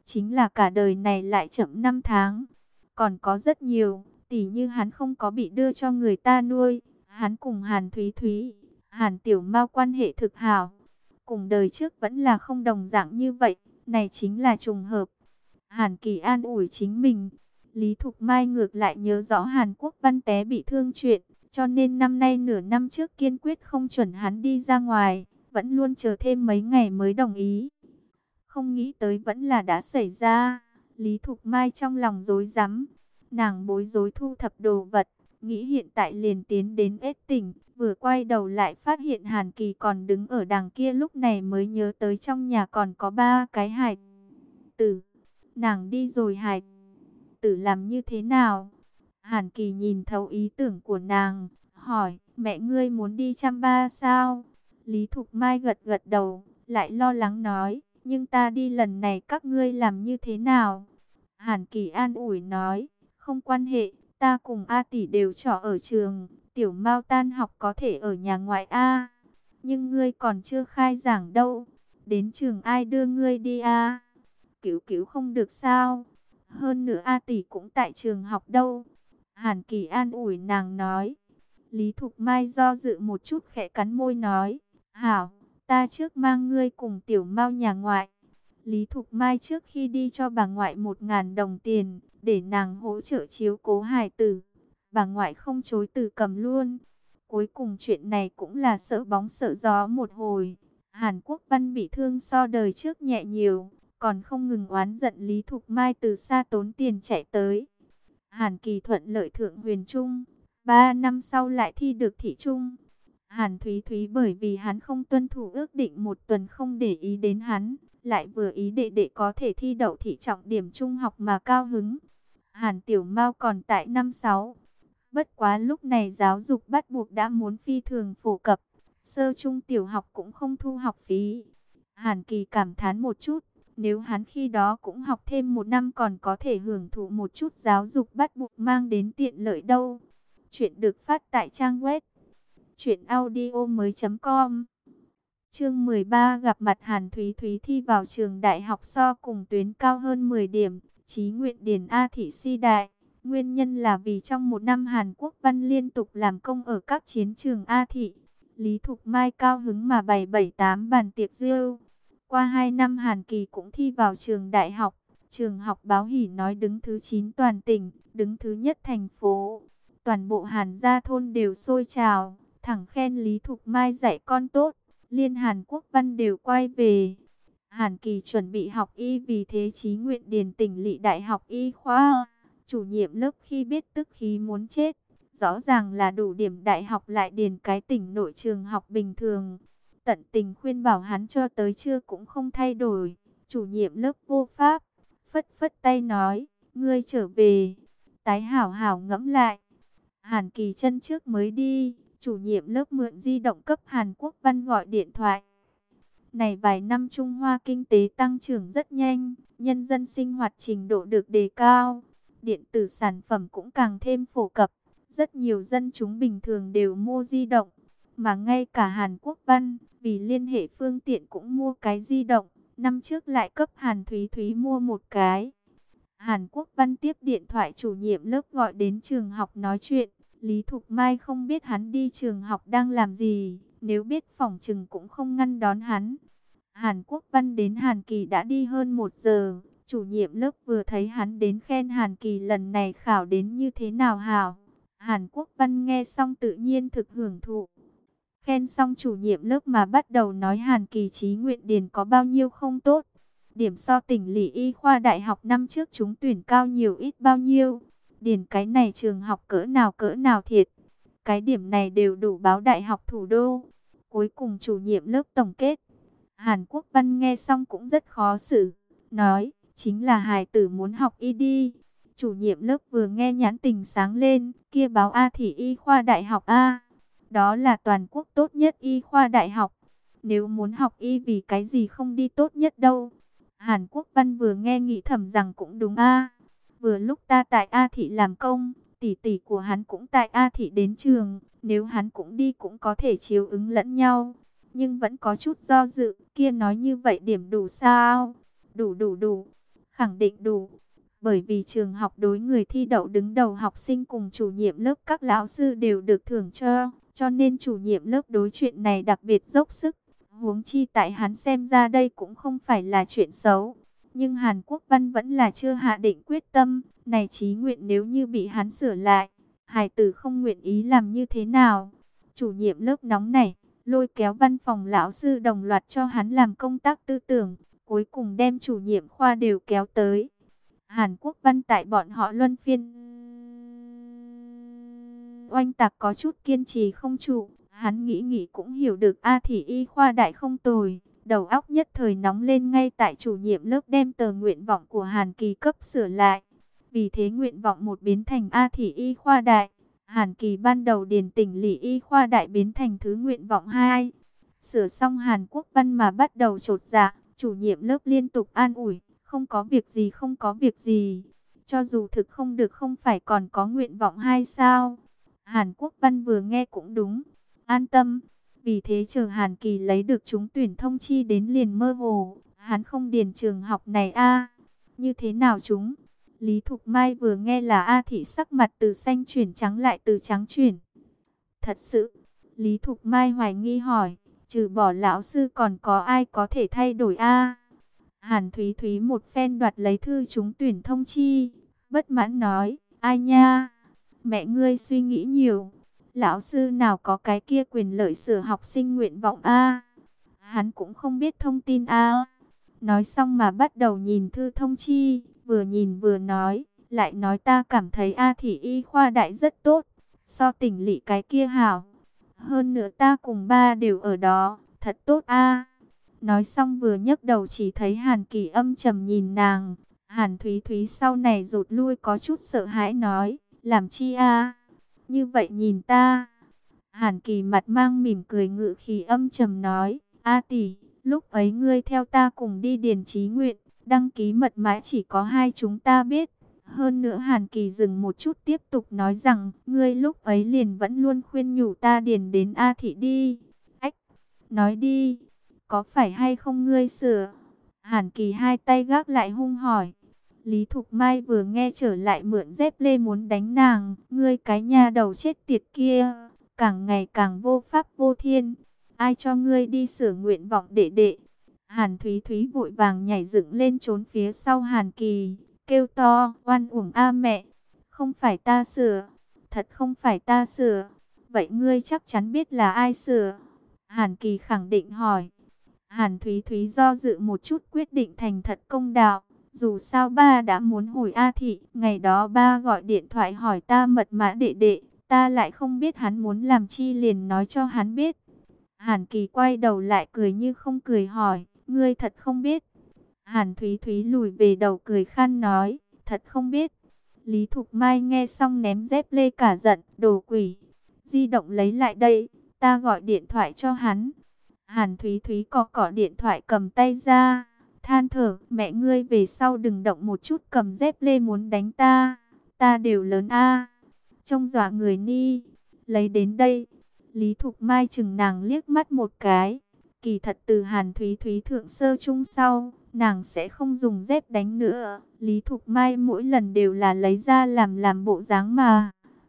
chính là cả đời này lại chậm năm tháng. Còn có rất nhiều, tỉ như hắn không có bị đưa cho người ta nuôi, hắn cùng Hàn Thúy Thúy, Hàn Tiểu Mao quan hệ thực hảo. Cùng đời trước vẫn là không đồng dạng như vậy, này chính là trùng hợp. Hàn Kỳ an ủi chính mình. Lý Thục Mai ngược lại nhớ rõ Hàn Quốc Văn té bị thương chuyện, cho nên năm nay nửa năm trước kiên quyết không chuẩn hắn đi ra ngoài, vẫn luôn chờ thêm mấy ngày mới đồng ý. Không nghĩ tới vẫn là đã xảy ra. Lý Thục Mai trong lòng rối rắm, nàng bối rối thu thập đồ vật, nghĩ hiện tại liền tiến đến ết tỉnh, vừa quay đầu lại phát hiện Hàn Kỳ còn đứng ở đằng kia, lúc này mới nhớ tới trong nhà còn có ba cái hài tử. Nàng đi rồi hài tử làm như thế nào? Hàn Kỳ nhìn thấu ý tưởng của nàng, hỏi, mẹ ngươi muốn đi chăm ba sao? Lý Thục Mai gật gật đầu, lại lo lắng nói, nhưng ta đi lần này các ngươi làm như thế nào? Hàn Kỳ an ủi nói, không quan hệ, ta cùng A tỷ đều trọ ở trường, Tiểu Mao tan học có thể ở nhà ngoại A. Nhưng ngươi còn chưa khai giảng đâu, đến trường ai đưa ngươi đi A? Cứu cứu không được sao? Hơn nữa A tỷ cũng tại trường học đâu. Hàn Kỳ an ủi nàng nói. Lý Thục Mai do dự một chút khẽ cắn môi nói, hảo, ta trước mang ngươi cùng Tiểu Mao nhà ngoại. Lý Thục Mai trước khi đi cho bà ngoại một ngàn đồng tiền, để nàng hỗ trợ chiếu cố hài tử. Bà ngoại không chối từ cầm luôn. Cuối cùng chuyện này cũng là sợ bóng sợ gió một hồi. Hàn Quốc Văn bị thương so đời trước nhẹ nhiều, còn không ngừng oán giận Lý Thục Mai từ xa tốn tiền chạy tới. Hàn Kỳ thuận lợi thượng huyền trung, ba năm sau lại thi được thị trung. Hàn Thúy Thúy bởi vì hắn không tuân thủ ước định một tuần không để ý đến hắn, lại vừa ý đệ đệ có thể thi đậu thị trọng điểm trung học mà cao hứng. Hàn Tiểu Mao còn tại năm sáu. Bất quá lúc này giáo dục bắt buộc đã muốn phi thường phổ cập, sơ trung tiểu học cũng không thu học phí. Hàn Kỳ cảm thán một chút, nếu hắn khi đó cũng học thêm một năm còn có thể hưởng thụ một chút giáo dục bắt buộc mang đến tiện lợi đâu. Chuyện được phát tại trang web truyện audio mới chấm com. Chương mười ba gặp mặt Hàn Thúy Thúy thi vào trường đại học so cùng tuyến cao hơn mười điểm, chí nguyện điền A thị si đại. Nguyên nhân là vì trong một năm Hàn Quốc Văn liên tục làm công ở các chiến trường A thị. Lý Thục Mai cao hứng mà bày bảy tám bàn tiệc rượu. Qua hai năm Hàn Kỳ cũng thi vào trường đại học. Trường học báo hỉ nói đứng thứ chín toàn tỉnh, đứng thứ nhất thành phố. Toàn bộ Hàn gia thôn đều sôi trào, thẳng khen Lý Thục Mai dạy con tốt. Liên Hàn Quốc Văn đều quay về. Hàn Kỳ chuẩn bị học y, vì thế chí nguyện điền tỉnh lỵ đại học y khoa. Chủ nhiệm lớp khi biết tức khí muốn chết. Rõ ràng là đủ điểm đại học lại điền cái tỉnh nội trường học bình thường. Tận tình khuyên bảo hắn cho tới trưa cũng không thay đổi. Chủ nhiệm lớp vô pháp, phất phất tay nói, ngươi trở về, tái hảo hảo ngẫm lại. Hàn Kỳ chân trước mới đi, chủ nhiệm lớp mượn di động cấp Hàn Quốc Văn gọi điện thoại. Này vài năm Trung Hoa kinh tế tăng trưởng rất nhanh, nhân dân sinh hoạt trình độ được đề cao, điện tử sản phẩm cũng càng thêm phổ cập. Rất nhiều dân chúng bình thường đều mua di động, mà ngay cả Hàn Quốc Văn, vì liên hệ phương tiện cũng mua cái di động. Năm trước lại cấp Hàn Thúy Thúy mua một cái. Hàn Quốc Văn tiếp điện thoại chủ nhiệm lớp gọi đến trường học nói chuyện. Lý Thục Mai không biết hắn đi trường học đang làm gì, nếu biết phỏng chừng cũng không ngăn đón hắn. Hàn Quốc Văn đến Hàn Kỳ đã đi hơn một giờ. Chủ nhiệm lớp vừa thấy hắn đến khen Hàn Kỳ lần này khảo đến như thế nào hảo. Hàn Quốc Văn nghe xong tự nhiên thực hưởng thụ. Khen xong chủ nhiệm lớp mà bắt đầu nói Hàn Kỳ chí nguyện điền có bao nhiêu không tốt. Điểm so tỉnh lỵ y khoa đại học năm trước chúng tuyển cao nhiều ít bao nhiêu. Điền cái này trường học cỡ nào cỡ nào thiệt. Cái điểm này đều đủ báo đại học thủ đô. Cuối cùng chủ nhiệm lớp tổng kết. Hàn Quốc Văn nghe xong cũng rất khó xử. Nói, chính là hài tử muốn học y đi. Chủ nhiệm lớp vừa nghe nhãn tình sáng lên. Kia báo A thì y khoa đại học A. Đó là toàn quốc tốt nhất y khoa đại học. Nếu muốn học y vì cái gì không đi tốt nhất đâu. Hàn Quốc Văn vừa nghe nghĩ thầm rằng cũng đúng a. Vừa lúc ta tại A thị làm công, tỷ tỷ của hắn cũng tại A thị đến trường, nếu hắn cũng đi cũng có thể chiếu ứng lẫn nhau. Nhưng vẫn có chút do dự, kia nói như vậy điểm đủ sao? Đủ đủ đủ. khẳng định đủ. Bởi vì trường học đối người thi đậu đứng đầu học sinh cùng chủ nhiệm lớp các lão sư đều được thưởng cho, cho nên chủ nhiệm lớp đối chuyện này đặc biệt dốc sức. Huống chi tại hắn xem ra đây cũng không phải là chuyện xấu. Nhưng Hàn Quốc Văn vẫn là chưa hạ định quyết tâm, này chí nguyện nếu như bị hắn sửa lại, hài tử không nguyện ý làm như thế nào. Chủ nhiệm lớp nóng nảy, lôi kéo văn phòng lão sư đồng loạt cho hắn làm công tác tư tưởng, cuối cùng đem chủ nhiệm khoa đều kéo tới. Hàn Quốc Văn tại bọn họ luân phiên oanh tạc có chút kiên trì không trụ, hắn nghĩ nghĩ cũng hiểu được A Thị Y khoa đại không tồi, đầu óc nhất thời nóng lên ngay tại chủ nhiệm lớp đem tờ nguyện vọng của Hàn Kỳ cấp sửa lại. Vì thế nguyện vọng một biến thành A Thị Y khoa đại, Hàn Kỳ ban đầu điền tỉnh lỵ Y khoa đại biến thành thứ nguyện vọng hai. Sửa xong Hàn Quốc Văn mà bắt đầu chột dạ, chủ nhiệm lớp liên tục an ủi, không có việc gì không có việc gì. Cho dù thực không được không phải còn có nguyện vọng hai sao? Hàn Quốc Văn vừa nghe cũng đúng, an tâm. Vì thế chờ Hàn Kỳ lấy được trúng tuyển thông chi đến liền mơ hồ, hắn không điền trường học này a như thế nào chúng? Lý Thục Mai vừa nghe là A Thị sắc mặt từ xanh chuyển trắng lại từ trắng chuyển. Thật sự, Lý Thục Mai hoài nghi hỏi, trừ bỏ lão sư còn có ai có thể thay đổi a? Hàn Thúy Thúy một phen đoạt lấy thư trúng tuyển thông chi, bất mãn nói, ai nha, mẹ ngươi suy nghĩ nhiều, lão sư nào có cái kia quyền lợi sửa học sinh nguyện vọng a? Hắn cũng không biết thông tin a. Nói xong mà bắt đầu nhìn thư thông chi, vừa nhìn vừa nói, lại nói ta cảm thấy A Thị Y khoa đại rất tốt, so tỉnh lỵ cái kia hảo. Hơn nữa ta cùng ba đều ở đó, thật tốt a. Nói xong vừa nhấc đầu chỉ thấy Hàn Kỳ âm trầm nhìn nàng. Hàn Thúy Thúy sau này rụt lui có chút sợ hãi nói, làm chi a? Như vậy nhìn ta. Hàn Kỳ mặt mang mỉm cười ngự khí âm trầm nói, A tỷ, lúc ấy ngươi theo ta cùng đi điền chí nguyện, đăng ký mật mã chỉ có hai chúng ta biết. Hơn nữa Hàn Kỳ dừng một chút tiếp tục nói rằng, ngươi lúc ấy liền vẫn luôn khuyên nhủ ta điền đến A Thị đi. Ách, nói đi, có phải hay không ngươi sửa? Hàn Kỳ hai tay gác lại hung hỏi. Lý Thục Mai vừa nghe trở lại mượn dép lê muốn đánh nàng, ngươi cái nha đầu chết tiệt kia, càng ngày càng vô pháp vô thiên. Ai cho ngươi đi sửa nguyện vọng đệ đệ? Hàn Thúy Thúy vội vàng nhảy dựng lên trốn phía sau Hàn Kỳ, kêu to, oan uổng a mẹ, không phải ta sửa, thật không phải ta sửa. Vậy ngươi chắc chắn biết là ai sửa? Hàn Kỳ khẳng định hỏi. Hàn Thúy Thúy do dự một chút quyết định thành thật công đạo. Dù sao ba đã muốn hồi A Thị, ngày đó ba gọi điện thoại hỏi ta mật mã đệ đệ, ta lại không biết hắn muốn làm chi liền nói cho hắn biết. Hàn Kỳ quay đầu lại cười như không cười hỏi, ngươi thật không biết? Hàn Thúy Thúy lùi về đầu cười khan nói, thật không biết. Lý Thục Mai nghe xong ném dép lê cả giận, đồ quỷ. Di động lấy lại đây, ta gọi điện thoại cho hắn. Hàn Thúy Thúy có cỏ điện thoại cầm tay ra, than thở, mẹ ngươi về sau đừng động một chút cầm dép lê muốn đánh ta, ta đều lớn a. Trông dọa người ni, lấy đến đây. Lý Thục Mai chừng nàng liếc mắt một cái, kỳ thật từ Hàn Thúy Thúy thượng sơ trung sau, nàng sẽ không dùng dép đánh nữa. Lý Thục Mai mỗi lần đều là lấy ra làm làm bộ dáng mà.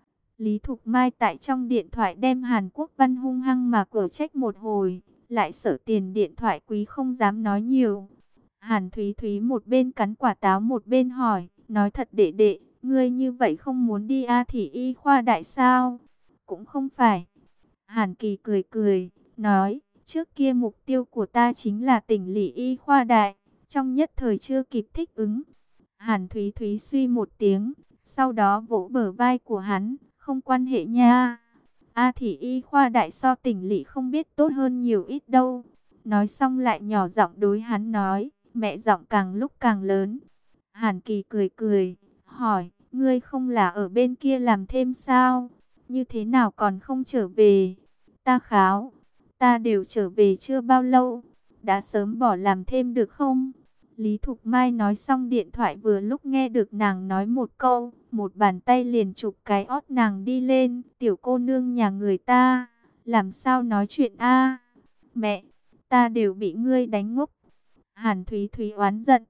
Lý Thục Mai tại trong điện thoại đem Hàn Quốc Văn hung hăng mà quở trách một hồi, lại sợ tiền điện thoại quý không dám nói nhiều. Hàn Thúy Thúy một bên cắn quả táo một bên hỏi, nói thật đệ đệ, ngươi như vậy không muốn đi A Thị Y khoa đại sao? Cũng không phải. Hàn Kỳ cười cười, nói, trước kia mục tiêu của ta chính là tỉnh lỵ Y khoa đại, trong nhất thời chưa kịp thích ứng. Hàn Thúy Thúy suy một tiếng, sau đó vỗ bờ vai của hắn, không quan hệ nha. A Thị Y khoa đại so tỉnh lỵ không biết tốt hơn nhiều ít đâu. Nói xong lại nhỏ giọng đối hắn nói, mẹ giọng càng lúc càng lớn. Hàn Kỳ cười cười, hỏi, ngươi không là ở bên kia làm thêm sao? Như thế nào còn không trở về? Ta kháo, ta đều trở về chưa bao lâu, đã sớm bỏ làm thêm được không? Lý Thục Mai nói xong điện thoại vừa lúc nghe được nàng nói một câu, một bàn tay liền chụp cái ót nàng đi lên, tiểu cô nương nhà người ta, làm sao nói chuyện a? Mẹ, ta đều bị ngươi đánh ngốc. Hàn Thúy Thúy oán giận.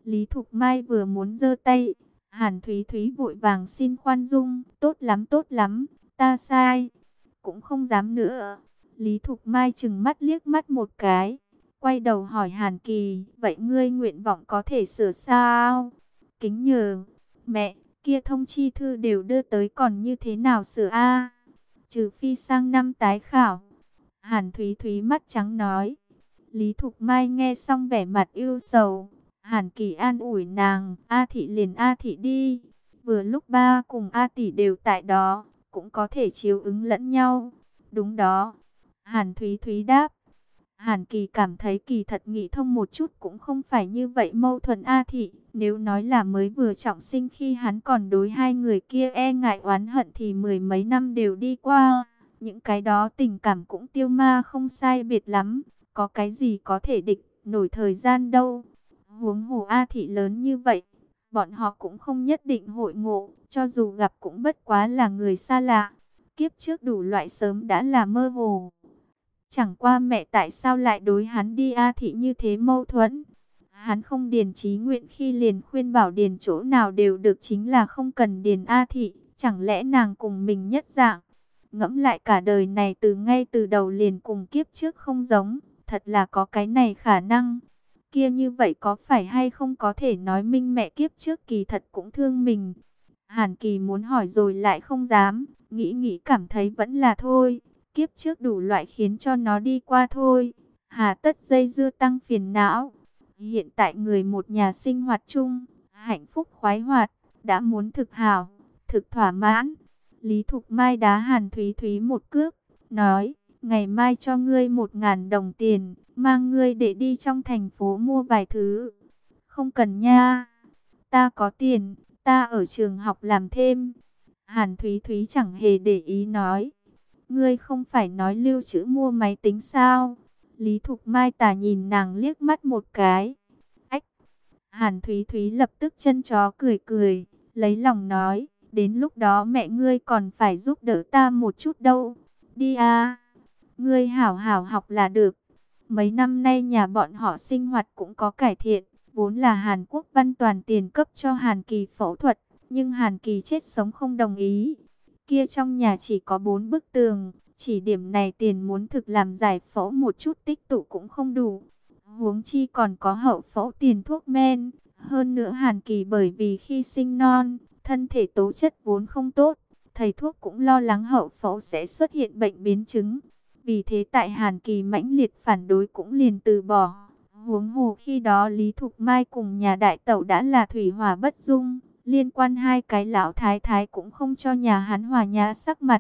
Lý Thục Mai vừa muốn giơ tay, Hàn Thúy Thúy vội vàng xin khoan dung, tốt lắm tốt lắm, ta sai, cũng không dám nữa. Lý Thục Mai trừng mắt liếc mắt một cái, quay đầu hỏi Hàn Kỳ, vậy ngươi nguyện vọng có thể sửa sao? Kính nhờ, mẹ, kia thông chi thư đều đưa tới còn như thế nào sửa a? Trừ phi sang năm tái khảo. Hàn Thúy Thúy mắt trắng nói. Lý Thục Mai nghe xong vẻ mặt ưu sầu. Hàn Kỳ an ủi nàng, A Thị liền A Thị đi. Vừa lúc ba cùng A Tỷ đều tại đó, cũng có thể chiếu ứng lẫn nhau. Đúng đó. Hàn Thúy Thúy đáp. Hàn Kỳ cảm thấy kỳ thật nghĩ thông một chút cũng không phải như vậy mâu thuẫn A Thị. Nếu nói là mới vừa trọng sinh khi hắn còn đối hai người kia e ngại oán hận thì mười mấy năm đều đi qua. Những cái đó tình cảm cũng tiêu ma không sai biệt lắm. Có cái gì có thể địch nổi thời gian đâu. Huống hồ A Thị lớn như vậy, bọn họ cũng không nhất định hội ngộ. Cho dù gặp cũng bất quá là người xa lạ. Kiếp trước đủ loại sớm đã là mơ hồ. Chẳng qua mẹ tại sao lại đối hắn đi A Thị như thế mâu thuẫn. Hắn không điền chí nguyện khi liền khuyên bảo điền chỗ nào đều được, chính là không cần điền A Thị. Chẳng lẽ nàng cùng mình nhất dạng. Ngẫm lại cả đời này từ ngay từ đầu liền cùng kiếp trước không giống. Thật là có cái này khả năng. Kia như vậy có phải hay không có thể nói minh mẹ kiếp trước kỳ thật cũng thương mình. Hàn Kỳ muốn hỏi rồi lại không dám. Nghĩ nghĩ cảm thấy vẫn là thôi. Kiếp trước đủ loại khiến cho nó đi qua thôi. Hà tất dây dưa tăng phiền não. Hiện tại người một nhà sinh hoạt chung, hạnh phúc khoái hoạt, đã muốn thực hảo, thực thỏa mãn. Lý Thục Mai đá Hàn Thúy Thúy một cước, nói, ngày mai cho ngươi một ngàn đồng tiền, mang ngươi để đi trong thành phố mua vài thứ. Không cần nha, ta có tiền, ta ở trường học làm thêm. Hàn Thúy Thúy chẳng hề để ý nói, ngươi không phải nói lưu trữ mua máy tính sao? Lý Thục Mai tà nhìn nàng liếc mắt một cái. Ách! Hàn Thúy Thúy lập tức chân chó cười cười, lấy lòng nói, đến lúc đó mẹ ngươi còn phải giúp đỡ ta một chút đâu. Đi à! Ngươi hảo hảo học là được. Mấy năm nay nhà bọn họ sinh hoạt cũng có cải thiện, vốn là Hàn Quốc Văn toàn tiền cấp cho Hàn Kỳ phẫu thuật, nhưng Hàn Kỳ chết sống không đồng ý. Kia trong nhà chỉ có bốn bức tường, chỉ điểm này tiền muốn thực làm giải phẫu một chút tích tụ cũng không đủ. Huống chi còn có hậu phẫu tiền thuốc men. Hơn nữa Hàn Kỳ bởi vì khi sinh non, thân thể tố chất vốn không tốt. Thầy thuốc cũng lo lắng hậu phẫu sẽ xuất hiện bệnh biến chứng. Vì thế tại Hàn Kỳ mãnh liệt phản đối cũng liền từ bỏ. Huống hồ khi đó Lý Thục Mai cùng nhà đại tẩu đã là thủy hỏa bất dung. Liên quan hai cái lão thái thái cũng không cho nhà hắn hòa nhã sắc mặt.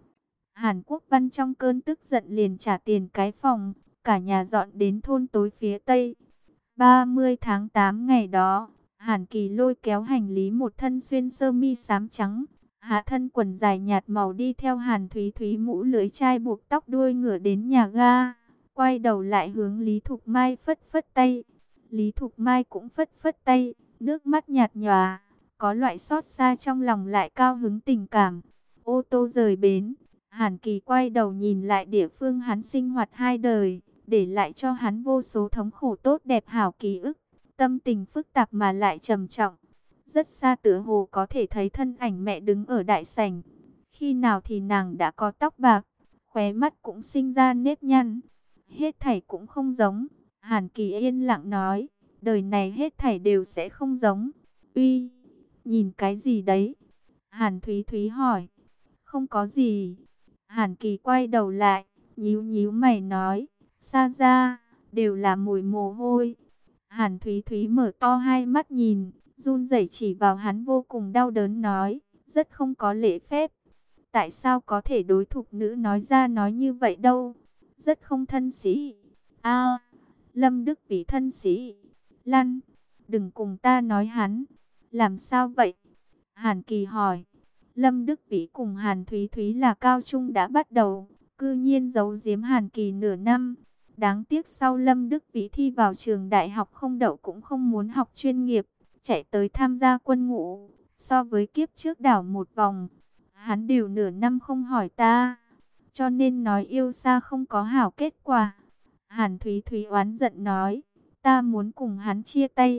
Hàn Quốc Văn trong cơn tức giận liền trả tiền cái phòng, cả nhà dọn đến thôn tối phía tây. ba mươi tháng tám ngày đó, Hàn Kỳ lôi kéo hành lý một thân xuyên sơ mi xám trắng, hạ thân quần dài nhạt màu đi theo Hàn Thúy Thúy mũ lưỡi chai buộc tóc đuôi ngựa đến nhà ga, quay đầu lại hướng Lý Thục Mai phất phất tay. Lý Thục Mai cũng phất phất tay, nước mắt nhạt nhòa, có loại xót xa trong lòng lại cao hứng tình cảm. Ô tô rời bến, Hàn Kỳ quay đầu nhìn lại địa phương hắn sinh hoạt hai đời, để lại cho hắn vô số thống khổ tốt đẹp hảo ký ức, tâm tình phức tạp mà lại trầm trọng. Rất xa tựa hồ có thể thấy thân ảnh mẹ đứng ở đại sảnh. Khi nào thì nàng đã có tóc bạc, khóe mắt cũng sinh ra nếp nhăn. Hết thảy cũng không giống. Hàn Kỳ yên lặng nói, đời này hết thảy đều sẽ không giống. Uy, nhìn cái gì đấy? Hàn Thúy Thúy hỏi. Không có gì. Hàn Kỳ quay đầu lại, nhíu nhíu mày nói, xa ra, đều là mùi mồ hôi. Hàn Thúy Thúy mở to hai mắt nhìn, run rẩy chỉ vào hắn vô cùng đau đớn nói, rất không có lễ phép. Tại sao có thể đối thục nữ nói ra nói như vậy đâu? Rất không thân sĩ. A, Lâm Đức Vĩ thân sĩ. Lăn, đừng cùng ta nói hắn. Làm sao vậy? Hàn Kỳ hỏi. Lâm Đức Vĩ cùng Hàn Thúy Thúy là cao trung đã bắt đầu, cư nhiên giấu giếm Hàn Kỳ nửa năm. Đáng tiếc sau Lâm Đức Vĩ thi vào trường đại học không đậu cũng không muốn học chuyên nghiệp, chạy tới tham gia quân ngũ. So với kiếp trước đảo một vòng, hắn đều nửa năm không hỏi ta, cho nên nói yêu xa không có hảo kết quả. Hàn Thúy Thúy oán giận nói, ta muốn cùng hắn chia tay.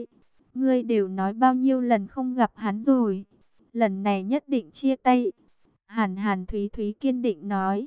Ngươi đều nói bao nhiêu lần không gặp hắn rồi. Lần này nhất định chia tay. Hàn Hàn Thúy Thúy kiên định nói.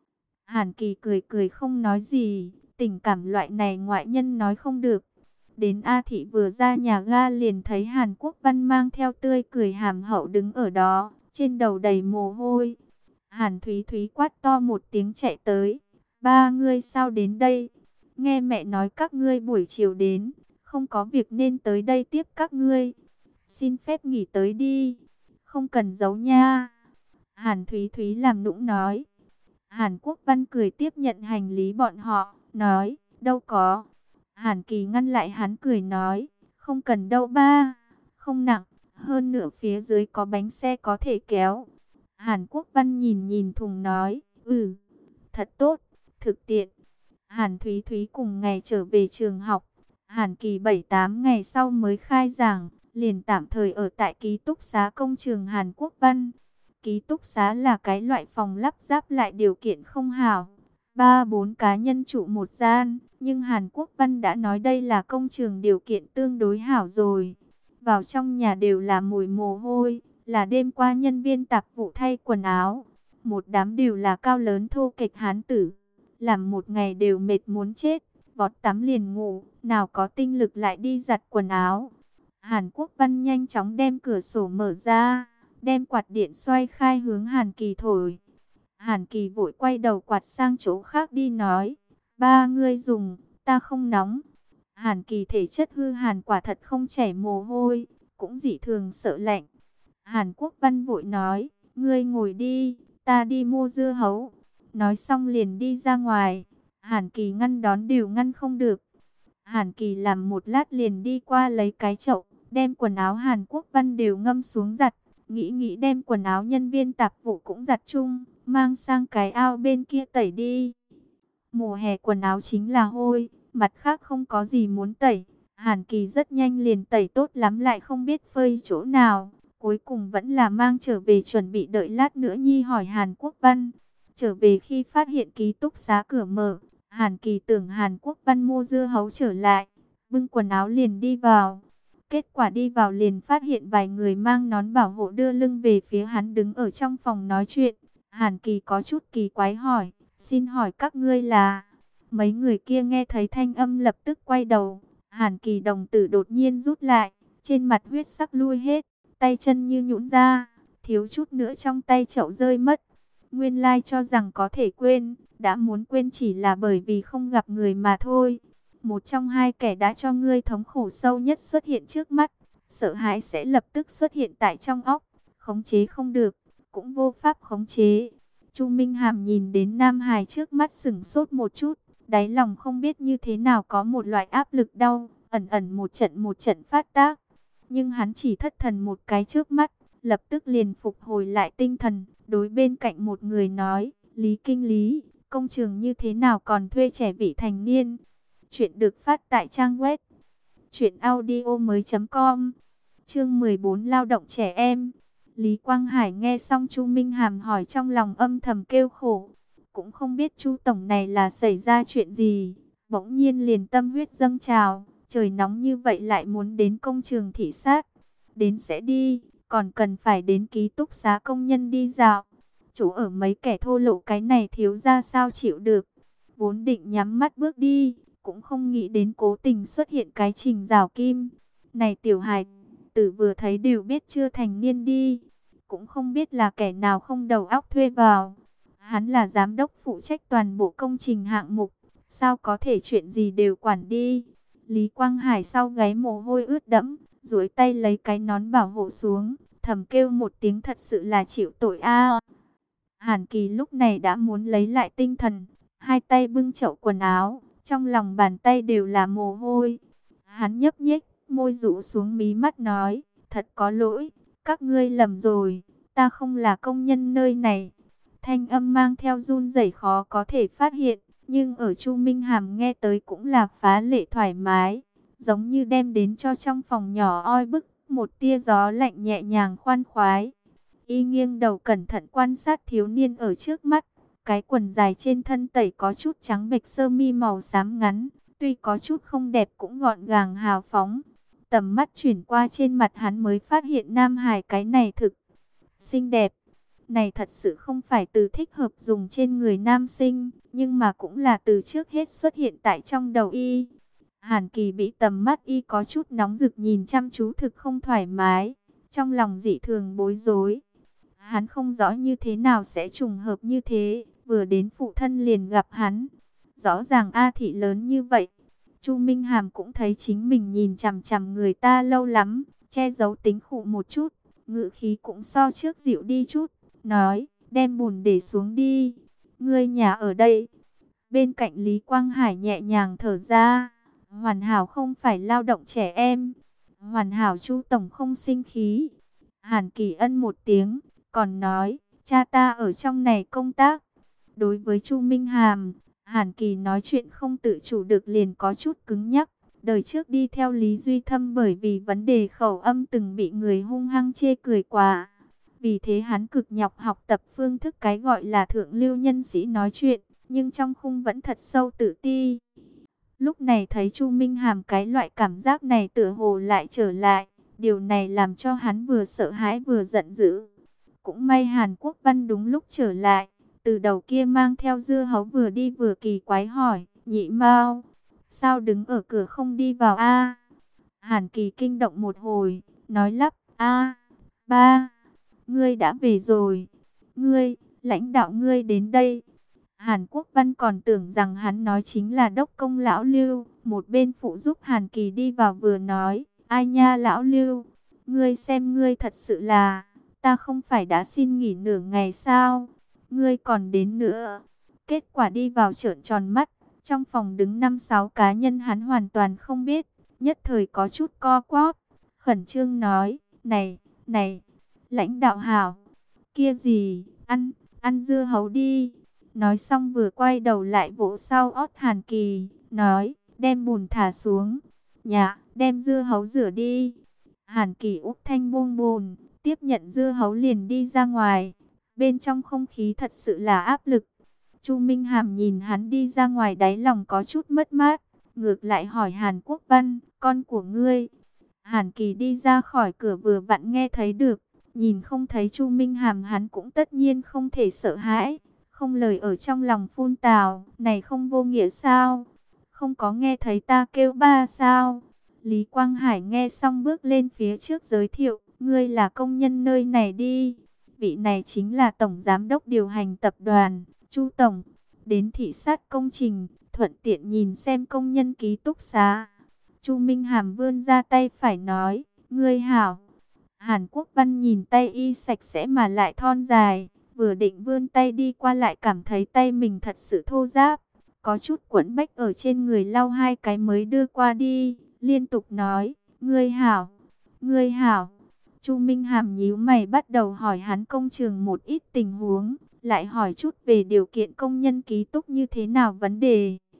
Hàn Kỳ cười cười không nói gì. Tình cảm loại này ngoại nhân nói không được. Đến A Thị vừa ra nhà ga liền thấy Hàn Quốc Văn mang theo tươi cười hàm hậu đứng ở đó. Trên đầu đầy mồ hôi. Hàn Thúy Thúy quát to một tiếng chạy tới. Ba ngươi sao đến đây? Nghe mẹ nói các ngươi buổi chiều đến. Không có việc nên tới đây tiếp các ngươi. Xin phép nghỉ tới đi. Không cần giấu nha. Hàn Thúy Thúy làm nũng nói. Hàn Quốc Văn cười tiếp nhận hành lý bọn họ. Nói, đâu có. Hàn Kỳ ngăn lại hắn cười nói. Không cần đâu ba. Không nặng. Hơn nữa phía dưới có bánh xe có thể kéo. Hàn Quốc Văn nhìn nhìn thùng nói. Ừ, thật tốt, thực tiện. Hàn Thúy Thúy cùng ngày trở về trường học. Hàn Kỳ bảy tám ngày sau mới khai giảng, liền tạm thời ở tại ký túc xá công trường Hàn Quốc Văn. Ký túc xá là cái loại phòng lắp ráp lại điều kiện không hảo. Ba bốn cá nhân trụ một gian, nhưng Hàn Quốc Văn đã nói đây là công trường điều kiện tương đối hảo rồi. Vào trong nhà đều là mùi mồ hôi, là đêm qua nhân viên tạp vụ thay quần áo. Một đám đều là cao lớn thô kệch hán tử, làm một ngày đều mệt muốn chết, vọt tắm liền ngủ, nào có tinh lực lại đi giặt quần áo. Hàn Quốc Văn nhanh chóng đem cửa sổ mở ra, đem quạt điện xoay khai hướng Hàn Kỳ thổi. Hàn Kỳ vội quay đầu quạt sang chỗ khác đi nói, ba ngươi dùng, ta không nóng. Hàn Kỳ thể chất hư hàn quả thật không chảy mồ hôi, cũng dị thường sợ lạnh. Hàn Quốc Văn vội nói, ngươi ngồi đi, ta đi mua dưa hấu. Nói xong liền đi ra ngoài. Hàn Kỳ ngăn đón đều ngăn không được. Hàn Kỳ làm một lát liền đi qua lấy cái chậu, đem quần áo Hàn Quốc Văn đều ngâm xuống giặt. Nghĩ nghĩ đem quần áo nhân viên tạp vụ cũng giặt chung, mang sang cái ao bên kia tẩy đi. Mùa hè quần áo chính là hôi, mặt khác không có gì muốn tẩy. Hàn Kỳ rất nhanh liền tẩy tốt lắm lại không biết phơi chỗ nào. Cuối cùng vẫn là mang trở về chuẩn bị đợi lát nữa Nhi hỏi Hàn Quốc Văn. Trở về khi phát hiện ký túc xá cửa mở, Hàn Kỳ tưởng Hàn Quốc Văn mua dưa hấu trở lại, bưng quần áo liền đi vào. Kết quả đi vào liền phát hiện vài người mang nón bảo hộ đưa lưng về phía hắn đứng ở trong phòng nói chuyện. Hàn Kỳ có chút kỳ quái hỏi, xin hỏi các ngươi là... Mấy người kia nghe thấy thanh âm lập tức quay đầu. Hàn Kỳ đồng tử đột nhiên rút lại, trên mặt huyết sắc lui hết, tay chân như nhũn ra, thiếu chút nữa trong tay chậu rơi mất. Nguyên lai cho rằng có thể quên, đã muốn quên chỉ là bởi vì không gặp người mà thôi. Một trong hai kẻ đã cho ngươi thống khổ sâu nhất xuất hiện trước mắt, sợ hãi sẽ lập tức xuất hiện tại trong óc, khống chế không được, cũng vô pháp khống chế. Chu Minh Hàm nhìn đến Nam Hải trước mắt sững sốt một chút, đáy lòng không biết như thế nào có một loại áp lực đau, ẩn ẩn một trận một trận phát tác. Nhưng hắn chỉ thất thần một cái trước mắt, lập tức liền phục hồi lại tinh thần, đối bên cạnh một người nói, Lý Kinh Lý, công trường như thế nào còn thuê trẻ vị thành niên? Chuyện được phát tại trang web truyện audio mới chấm com. Chương mười bốn lao động trẻ em. Lý Quang Hải nghe xong Chu Minh Hàm hỏi trong lòng âm thầm kêu khổ, cũng không biết Chu tổng này là xảy ra chuyện gì, bỗng nhiên liền tâm huyết dâng trào, trời nóng như vậy lại muốn đến công trường thị sát. Đến sẽ đi, còn cần phải đến ký túc xá công nhân đi dạo. Chỗ ở mấy kẻ thô lỗ cái này thiếu ra sao chịu được. Vốn định nhắm mắt bước đi, cũng không nghĩ đến cố tình xuất hiện cái Trình Giảo Kim. Này tiểu hài tử vừa thấy đều biết chưa thành niên đi. Cũng không biết là kẻ nào không đầu óc thuê vào. Hắn là giám đốc phụ trách toàn bộ công trình hạng mục. Sao có thể chuyện gì đều quản đi. Lý Quang Hải sau gáy mồ hôi ướt đẫm, duỗi tay lấy cái nón bảo hộ xuống, thầm kêu một tiếng thật sự là chịu tội a. Hàn Kỳ lúc này đã muốn lấy lại tinh thần, hai tay bưng chậu quần áo, trong lòng bàn tay đều là mồ hôi. Hắn nhấp nhích, môi rũ xuống mí mắt nói, thật có lỗi, các ngươi lầm rồi, ta không là công nhân nơi này. Thanh âm mang theo run rẩy khó có thể phát hiện, nhưng ở Chu Minh Hàm nghe tới cũng là phá lệ thoải mái, giống như đem đến cho trong phòng nhỏ oi bức, một tia gió lạnh nhẹ nhàng khoan khoái. Y nghiêng đầu cẩn thận quan sát thiếu niên ở trước mắt, cái quần dài trên thân tẩy có chút trắng bệch, sơ mi màu xám ngắn, tuy có chút không đẹp cũng gọn gàng hào phóng. tầm mắt chuyển qua trên mặt hắn mới phát hiện Nam Hải cái này thực xinh đẹp. Này thật sự không phải từ thích hợp dùng trên người nam sinh, nhưng mà cũng là từ trước hết xuất hiện tại trong đầu y. Hàn Kỳ bị tầm mắt y có chút nóng rực nhìn chăm chú thực không thoải mái, trong lòng dị thường bối rối. Hắn không rõ như thế nào sẽ trùng hợp như thế, vừa đến phụ thân liền gặp hắn. Rõ ràng A Thị lớn như vậy. Chu Minh Hàm cũng thấy chính mình nhìn chằm chằm người ta lâu lắm, che giấu tính khụ một chút, ngữ khí cũng so trước dịu đi chút, nói, đem bùn để xuống đi, ngươi nhà ở đây. Bên cạnh Lý Quang Hải nhẹ nhàng thở ra, hoàn hảo không phải lao động trẻ em, hoàn hảo Chu Tổng không sinh khí. Hàn Kỳ ân một tiếng, còn nói, cha ta ở trong này công tác. Đối với Chu Minh Hàm, Hàn Kỳ nói chuyện không tự chủ được liền có chút cứng nhắc. Đời trước đi theo Lý Duy Thâm bởi vì vấn đề khẩu âm từng bị người hung hăng chê cười quá. Vì thế hắn cực nhọc học tập phương thức cái gọi là thượng lưu nhân sĩ nói chuyện, nhưng trong khung vẫn thật sâu tự ti. Lúc này thấy Chu Minh Hàm cái loại cảm giác này tựa hồ lại trở lại, điều này làm cho hắn vừa sợ hãi vừa giận dữ. Cũng may Hàn Quốc Văn đúng lúc trở lại, từ đầu kia mang theo dưa hấu vừa đi vừa kỳ quái hỏi, Nhị Mao, sao đứng ở cửa không đi vào a? Hàn Kỳ kinh động một hồi, nói lắp, a, ba, ngươi đã về rồi, ngươi, lãnh đạo ngươi đến đây. Hàn Quốc Văn còn tưởng rằng hắn nói chính là đốc công lão Lưu, một bên phụ giúp Hàn Kỳ đi vào vừa nói, ai nha lão Lưu, ngươi xem ngươi thật sự là, ta không phải đã xin nghỉ nửa ngày sao, ngươi còn đến nữa. Kết quả đi vào trợn tròn mắt, trong phòng đứng năm sáu cá nhân hắn hoàn toàn không biết, nhất thời có chút co quắp, khẩn trương nói, này, này, lãnh đạo hảo, kia gì, ăn, ăn dưa hấu đi. Nói xong vừa quay đầu lại vỗ sau ót Hàn Kỳ, nói, đem bùn thả xuống, nhà, đem dưa hấu rửa đi. Hàn Kỳ úp thanh buông bùn, tiếp nhận dưa hấu liền đi ra ngoài, bên trong không khí thật sự là áp lực. Chu Minh Hàm nhìn hắn đi ra ngoài đáy lòng có chút mất mát, ngược lại hỏi Hàn Quốc Văn, con của ngươi. Hàn Kỳ đi ra khỏi cửa vừa vặn nghe thấy được, nhìn không thấy Chu Minh Hàm hắn cũng tất nhiên không thể sợ hãi, không lời ở trong lòng phun tào, này không vô nghĩa sao? Không có nghe thấy ta kêu ba sao? Lý Quang Hải nghe xong bước lên phía trước giới thiệu, ngươi là công nhân nơi này đi. Vị này chính là Tổng Giám đốc điều hành tập đoàn, Chu Tổng, đến thị sát công trình, thuận tiện nhìn xem công nhân ký túc xá. Chu Minh Hàm vươn ra tay phải nói, ngươi hảo. Hàn Quốc Văn nhìn tay y sạch sẽ mà lại thon dài, vừa định vươn tay đi qua lại cảm thấy tay mình thật sự thô ráp, có chút quẫn bách ở trên người lau hai cái mới đưa qua đi, liên tục nói, ngươi hảo, ngươi hảo. Chu Minh Hàm nhíu mày bắt đầu hỏi hắn công trường một ít tình huống, lại hỏi chút về điều kiện công nhân ký túc như thế nào vấn đề.